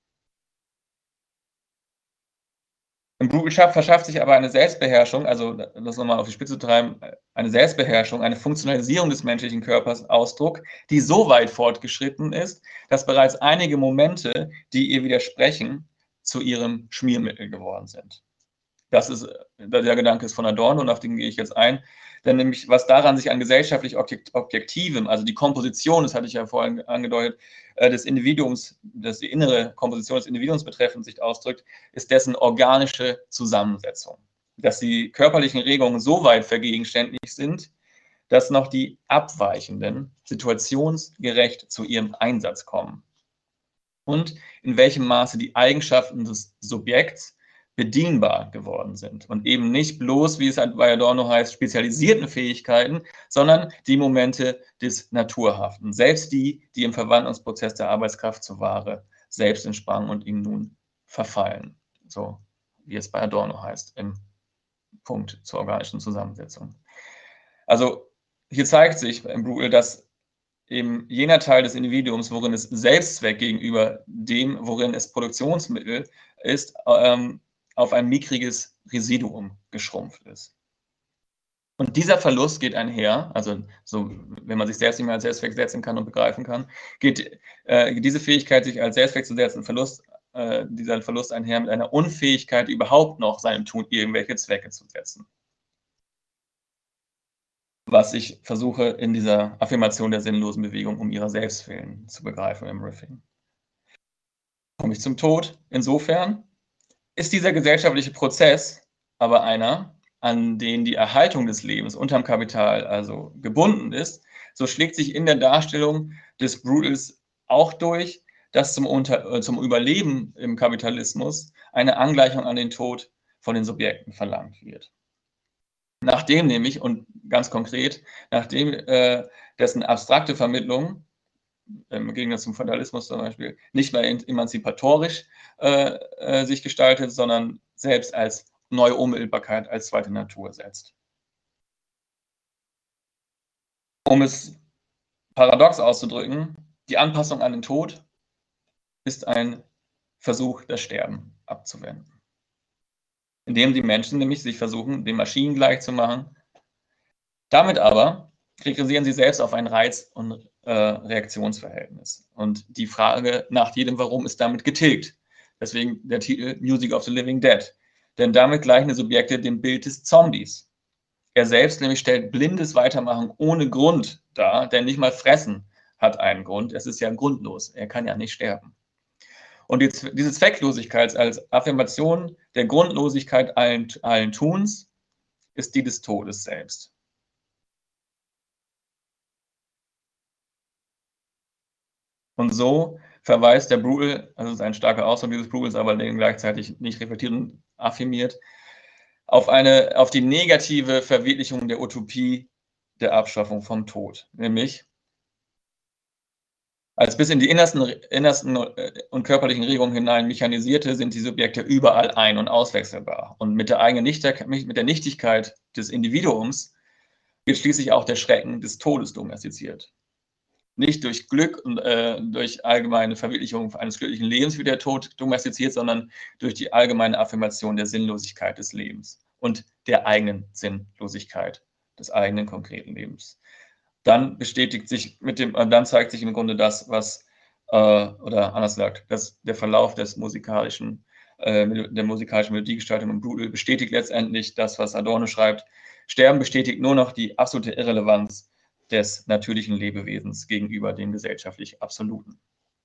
Im Brutal verschafft sich aber eine Selbstbeherrschung, also das nochmal auf die Spitze zu treiben, eine Selbstbeherrschung, eine Funktionalisierung des menschlichen Körpers Ausdruck, die so weit fortgeschritten ist, dass bereits einige Momente, die ihr widersprechen, zu ihrem Schmiermittel geworden sind. Das ist, der Gedanke ist von Adorno und auf den gehe ich jetzt ein. Denn nämlich, was daran sich an gesellschaftlich Objektivem, also die Komposition, das hatte ich ja vorhin angedeutet, des Individuums, das die innere Komposition des Individuums betreffend sich ausdrückt, ist dessen organische Zusammensetzung. Dass die körperlichen Regungen so weit vergegenständlich sind, dass noch die abweichenden situationsgerecht zu ihrem Einsatz kommen. Und in welchem Maße die Eigenschaften des Subjekts bedienbar geworden sind und eben nicht bloß, wie es bei Adorno heißt, spezialisierten Fähigkeiten, sondern die Momente des Naturhaften, selbst die, die im Verwandlungsprozess der Arbeitskraft zur Ware selbst entsprangen und ihm nun verfallen, so wie es bei Adorno heißt, im Punkt zur organischen Zusammensetzung. Also hier zeigt sich im Brutal, dass eben jener Teil des Individuums, worin es Selbstzweck gegenüber dem, worin es Produktionsmittel ist, ähm, auf ein mickriges Residuum geschrumpft ist. Und dieser Verlust geht einher, also so, wenn man sich selbst nicht mehr als Selbstzweck setzen kann und begreifen kann, geht äh, diese Fähigkeit, sich als Selbstzweck zu setzen, Verlust, äh, dieser Verlust einher mit einer Unfähigkeit, überhaupt noch seinem Tun irgendwelche Zwecke zu setzen. Was ich versuche in dieser Affirmation der sinnlosen Bewegung um ihrer selbst willen zu begreifen im Riffing. Komme ich zum Tod. Insofern ist dieser gesellschaftliche Prozess aber einer, an den die Erhaltung des Lebens unterm Kapital also gebunden ist, so schlägt sich in der Darstellung des Brutals auch durch, dass zum, Unter äh, zum Überleben im Kapitalismus eine Angleichung an den Tod von den Subjekten verlangt wird. nachdem nämlich, und ganz konkret, nachdem äh, dessen abstrakte Vermittlung, im Gegensatz zum Feudalismus zum Beispiel, nicht mehr emanzipatorisch äh, äh, sich gestaltet, sondern selbst als neue Unmittelbarkeit, als zweite Natur setzt. Um es paradox auszudrücken, die Anpassung an den Tod ist ein Versuch, das Sterben abzuwenden. Indem die Menschen nämlich sich versuchen, den Maschinen gleich zu machen. Damit aber regressieren sie selbst auf ein Reiz- und äh, Reaktionsverhältnis. Und die Frage nach jedem Warum ist damit getilgt. Deswegen der Titel Music of the Living Dead. Denn damit gleichen die Subjekte dem Bild des Zombies. Er selbst nämlich stellt blindes Weitermachen ohne Grund dar, denn nicht mal Fressen hat einen Grund. Es ist ja grundlos. Er kann ja nicht sterben. Und die, diese Zwecklosigkeit als Affirmation der Grundlosigkeit allen, allen Tuns ist die des Todes selbst. Und so verweist der Bruegel, also es ist ein starker Ausdruck dieses Bruegels, aber den gleichzeitig nicht reflektiert und affirmiert, auf, eine, auf die negative Verwirklichung der Utopie der Abschaffung vom Tod. Nämlich, als bis in die innersten, innersten und körperlichen Regungen hinein mechanisierte, sind die Subjekte überall ein- und auswechselbar. Und mit der eigenen Nichtigkeit, mit der Nichtigkeit des Individuums wird schließlich auch der Schrecken des Todes domestiziert. Nicht durch Glück und äh, durch allgemeine Verwirklichung eines glücklichen Lebens wird der Tod domestiziert, sondern durch die allgemeine Affirmation der Sinnlosigkeit des Lebens und der eigenen Sinnlosigkeit des eigenen konkreten Lebens. Dann bestätigt sich mit dem, dann zeigt sich im Grunde das, was, äh, oder anders gesagt, dass der Verlauf des musikalischen, äh, der musikalischen Melodiegestaltung im Bruegel bestätigt letztendlich das, was Adorno schreibt. Sterben bestätigt nur noch die absolute Irrelevanz des natürlichen Lebewesens gegenüber dem gesellschaftlich Absoluten.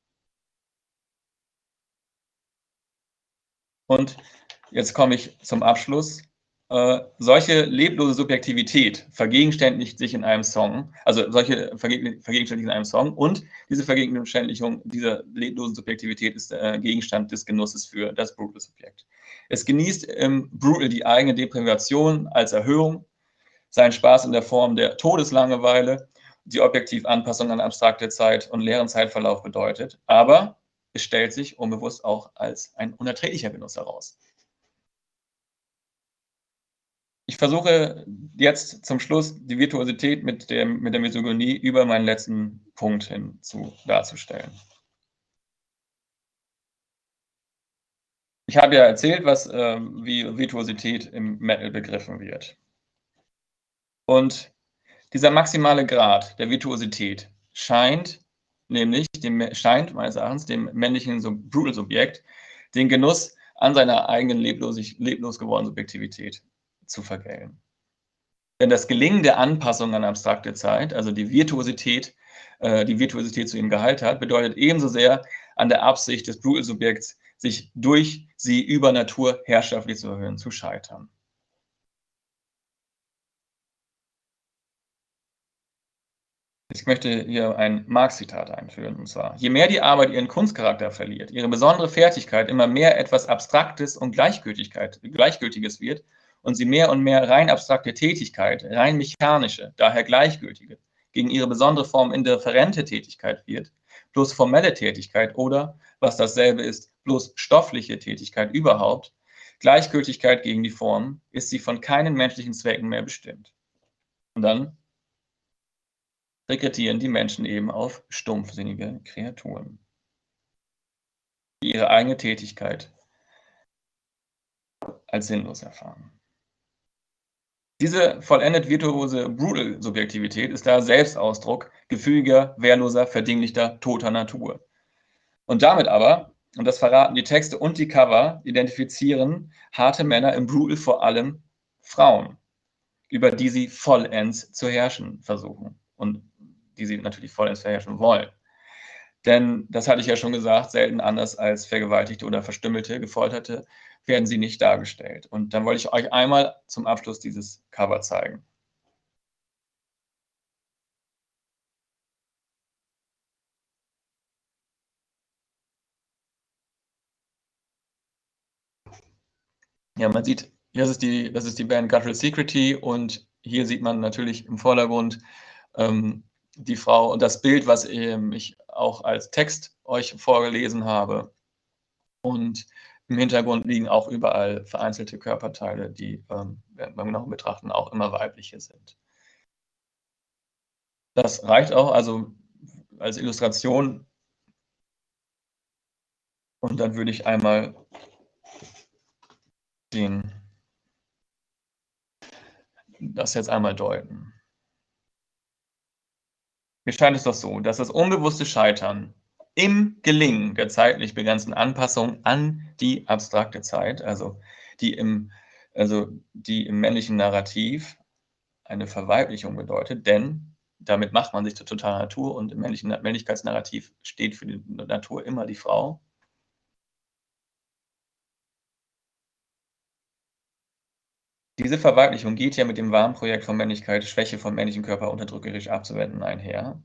Und jetzt komme ich zum Abschluss. Äh, solche leblose Subjektivität vergegenständigt sich in einem Song, also solche vergegenständigt in einem Song, und diese Vergegenständlichung dieser leblosen Subjektivität ist äh, Gegenstand des Genusses für das Bruegel-Subjekt. Es genießt im Bruegel die eigene Deprivation als Erhöhung, seinen Spaß in der Form der Todeslangeweile, die objektiv Anpassung an abstrakte Zeit und leeren Zeitverlauf bedeutet, aber es stellt sich unbewusst auch als ein unerträglicher Genuss heraus. Ich versuche jetzt zum Schluss die Virtuosität mit, dem, mit der Misogynie über meinen letzten Punkt hin zu, darzustellen. Ich habe ja erzählt, was, äh, wie Virtuosität im Metal begriffen wird. Und dieser maximale Grad der Virtuosität scheint nämlich, dem, scheint meines Erachtens dem männlichen Bruegel-Subjekt den Genuss an seiner eigenen leblosig, leblos gewordenen Subjektivität zu vergällen. Denn das Gelingen der Anpassung an abstrakte Zeit, also die Virtuosität, äh, die Virtuosität zu ihrem Gehalt hat, bedeutet ebenso sehr an der Absicht des Bruegel-Subjekts, sich durch sie über Natur herrschaftlich zu erhöhen, zu scheitern. Ich möchte hier ein Marx-Zitat einführen, und zwar: Je mehr die Arbeit ihren Kunstcharakter verliert, ihre besondere Fertigkeit immer mehr etwas Abstraktes und Gleichgültigkeit, Gleichgültiges wird und sie mehr und mehr rein abstrakte Tätigkeit, rein mechanische, daher gleichgültige, gegen ihre besondere Form indifferente Tätigkeit wird, bloß formelle Tätigkeit oder, was dasselbe ist, bloß stoffliche Tätigkeit überhaupt, Gleichgültigkeit gegen die Form, ist sie von keinen menschlichen Zwecken mehr bestimmt. Und dann rekrutieren die Menschen eben auf stumpfsinnige Kreaturen, die ihre eigene Tätigkeit als sinnlos erfahren. Diese vollendet virtuose Bruegel-Subjektivität ist daher Selbstausdruck gefügiger, wehrloser, verdinglichter, toter Natur. Und damit aber, und das verraten die Texte und die Cover, identifizieren harte Männer im Bruegel vor allem Frauen, über die sie vollends zu herrschen versuchen und die sie natürlich vollends verherrschen wollen. Denn, das hatte ich ja schon gesagt, selten anders als Vergewaltigte oder Verstümmelte, Gefolterte, werden sie nicht dargestellt. Und dann wollte ich euch einmal zum Abschluss dieses Cover zeigen. Ja, man sieht Das ist die, das ist die Band Guttural Security und hier sieht man natürlich im Vordergrund ähm, die Frau und das Bild, was ähm, ich auch als Text euch vorgelesen habe. Und im Hintergrund liegen auch überall vereinzelte Körperteile, die ähm, beim genauen Betrachten auch immer weibliche sind. Das reicht auch, also als Illustration. Und dann würde ich einmal den, das jetzt einmal deuten. Mir scheint es doch so, dass das unbewusste Scheitern im Gelingen der zeitlich begrenzten Anpassung an die abstrakte Zeit, also die im, also die im männlichen Narrativ eine Verweiblichung bedeutet, denn damit macht man sich zur totalen Natur und im männlichen Männlichkeitsnarrativ steht für die Natur immer die Frau. Diese Verweiblichung geht ja mit dem Warnprojekt von Männlichkeit, Schwäche vom männlichen Körper unterdrückerisch abzuwenden einher.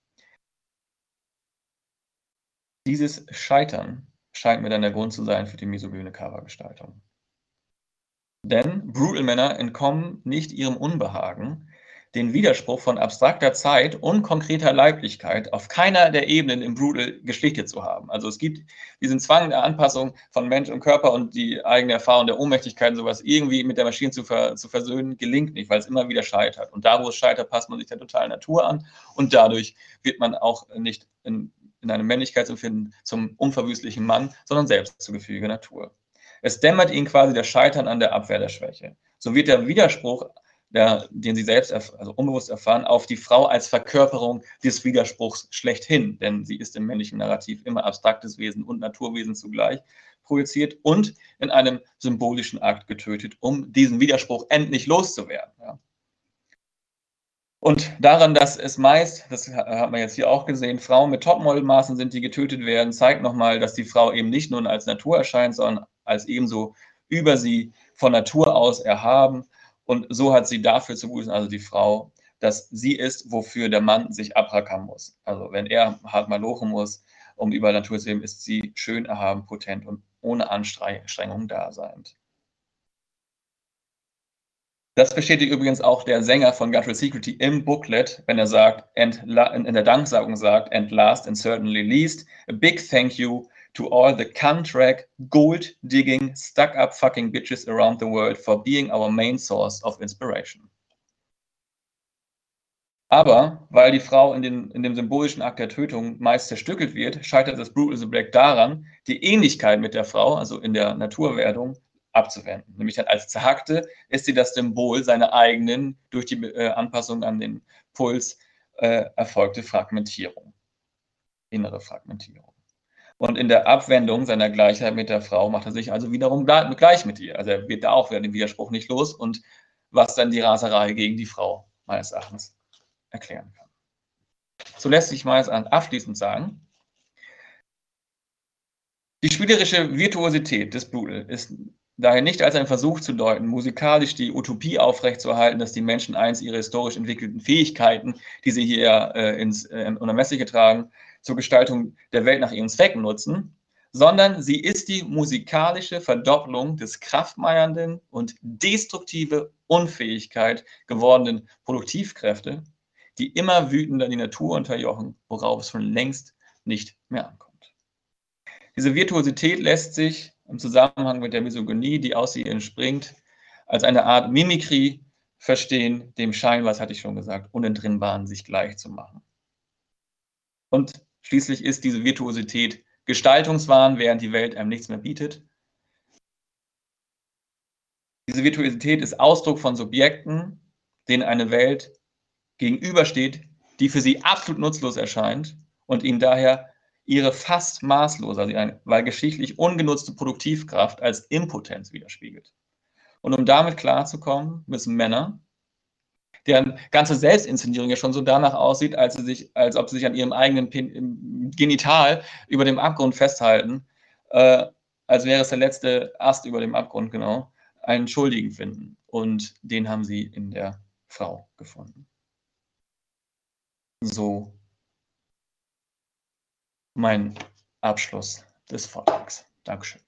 Dieses Scheitern scheint mir dann der Grund zu sein für die misogyne Covergestaltung. Denn Brutal-Männer entkommen nicht ihrem Unbehagen, den Widerspruch von abstrakter Zeit und konkreter Leiblichkeit auf keiner der Ebenen im Brutal geschlichtet zu haben. Also es gibt diesen Zwang der Anpassung von Mensch und Körper und die eigene Erfahrung der Ohnmächtigkeit und sowas irgendwie mit der Maschine zu, ver zu versöhnen, gelingt nicht, weil es immer wieder scheitert. Und da, wo es scheitert, passt man sich der totalen Natur an und dadurch wird man auch nicht in, in einem Männlichkeitsempfinden zum unverwüstlichen Mann, sondern selbst zur gefügigen Natur. Es dämmert ihnen quasi das Scheitern an der Abwehr der Schwäche. So wird der Widerspruch, der, den sie selbst also unbewusst erfahren, auf die Frau als Verkörperung des Widerspruchs schlechthin, denn sie ist im männlichen Narrativ immer abstraktes Wesen und Naturwesen zugleich projiziert und in einem symbolischen Akt getötet, um diesen Widerspruch endlich loszuwerden. Ja. Und daran, dass es meist, das hat man jetzt hier auch gesehen, Frauen mit Topmodelmaßen sind, die getötet werden, zeigt nochmal, dass die Frau eben nicht nur als Natur erscheint, sondern als ebenso über sie von Natur aus erhaben. Und so hat sie dafür zu bußen, also die Frau, dass sie ist, wofür der Mann sich abrackern muss. Also wenn er hart mal lochen muss, um über Natur zu leben, ist sie schön, erhaben, potent und ohne Anstrengung daseind. Das bestätigt übrigens auch der Sänger von Guttural Security im Booklet, wenn er sagt, and, in der Danksagung sagt, and last and certainly least, a big thank you to all the cunt-rag, gold-digging, stuck-up fucking bitches around the world for being our main source of inspiration. Aber, weil die Frau in, den, in dem symbolischen Akt der Tötung meist zerstückelt wird, scheitert das Brutal the Black daran, die Ähnlichkeit mit der Frau, also in der Naturwerdung, abzuwenden. Nämlich dann als Zerhackte ist sie das Symbol seiner eigenen, durch die äh, Anpassung an den Puls äh, erfolgte Fragmentierung, innere Fragmentierung. Und in der Abwendung seiner Gleichheit mit der Frau macht er sich also wiederum gleich mit ihr. Also er wird da auch wieder den Widerspruch nicht los und was dann die Raserei gegen die Frau meines Erachtens erklären kann. So lässt sich meines Erachtens abschließend sagen, die spielerische Virtuosität des Brutal ist daher nicht als ein Versuch zu deuten, musikalisch die Utopie aufrechtzuerhalten, dass die Menschen einst ihre historisch entwickelten Fähigkeiten, die sie hier äh, ins äh, Unermessliche tragen, zur Gestaltung der Welt nach ihren Zwecken nutzen, sondern sie ist die musikalische Verdopplung des kraftmeiernden und destruktive Unfähigkeit gewordenen Produktivkräfte, die immer wütender die Natur unterjochen, worauf es schon längst nicht mehr ankommt. Diese Virtuosität lässt sich im Zusammenhang mit der Misogynie, die aus ihr entspringt, als eine Art Mimikrie verstehen, dem Schein, was hatte ich schon gesagt, unentrinnbaren sich gleich zu machen. Und schließlich ist diese Virtuosität Gestaltungswahn, während die Welt einem nichts mehr bietet. Diese Virtuosität ist Ausdruck von Subjekten, denen eine Welt gegenübersteht, die für sie absolut nutzlos erscheint und ihnen daher ihre fast maßlose, also eine, weil geschichtlich ungenutzte Produktivkraft als Impotenz widerspiegelt. Und um damit klarzukommen, müssen Männer, deren ganze Selbstinszenierung ja schon so danach aussieht, als, sie sich, als ob sie sich an ihrem eigenen Pen Genital über dem Abgrund festhalten, äh, als wäre es der letzte Ast über dem Abgrund, genau, einen Schuldigen finden. Und den haben sie in der Frau gefunden. So mein Abschluss des Vortrags. Dankeschön.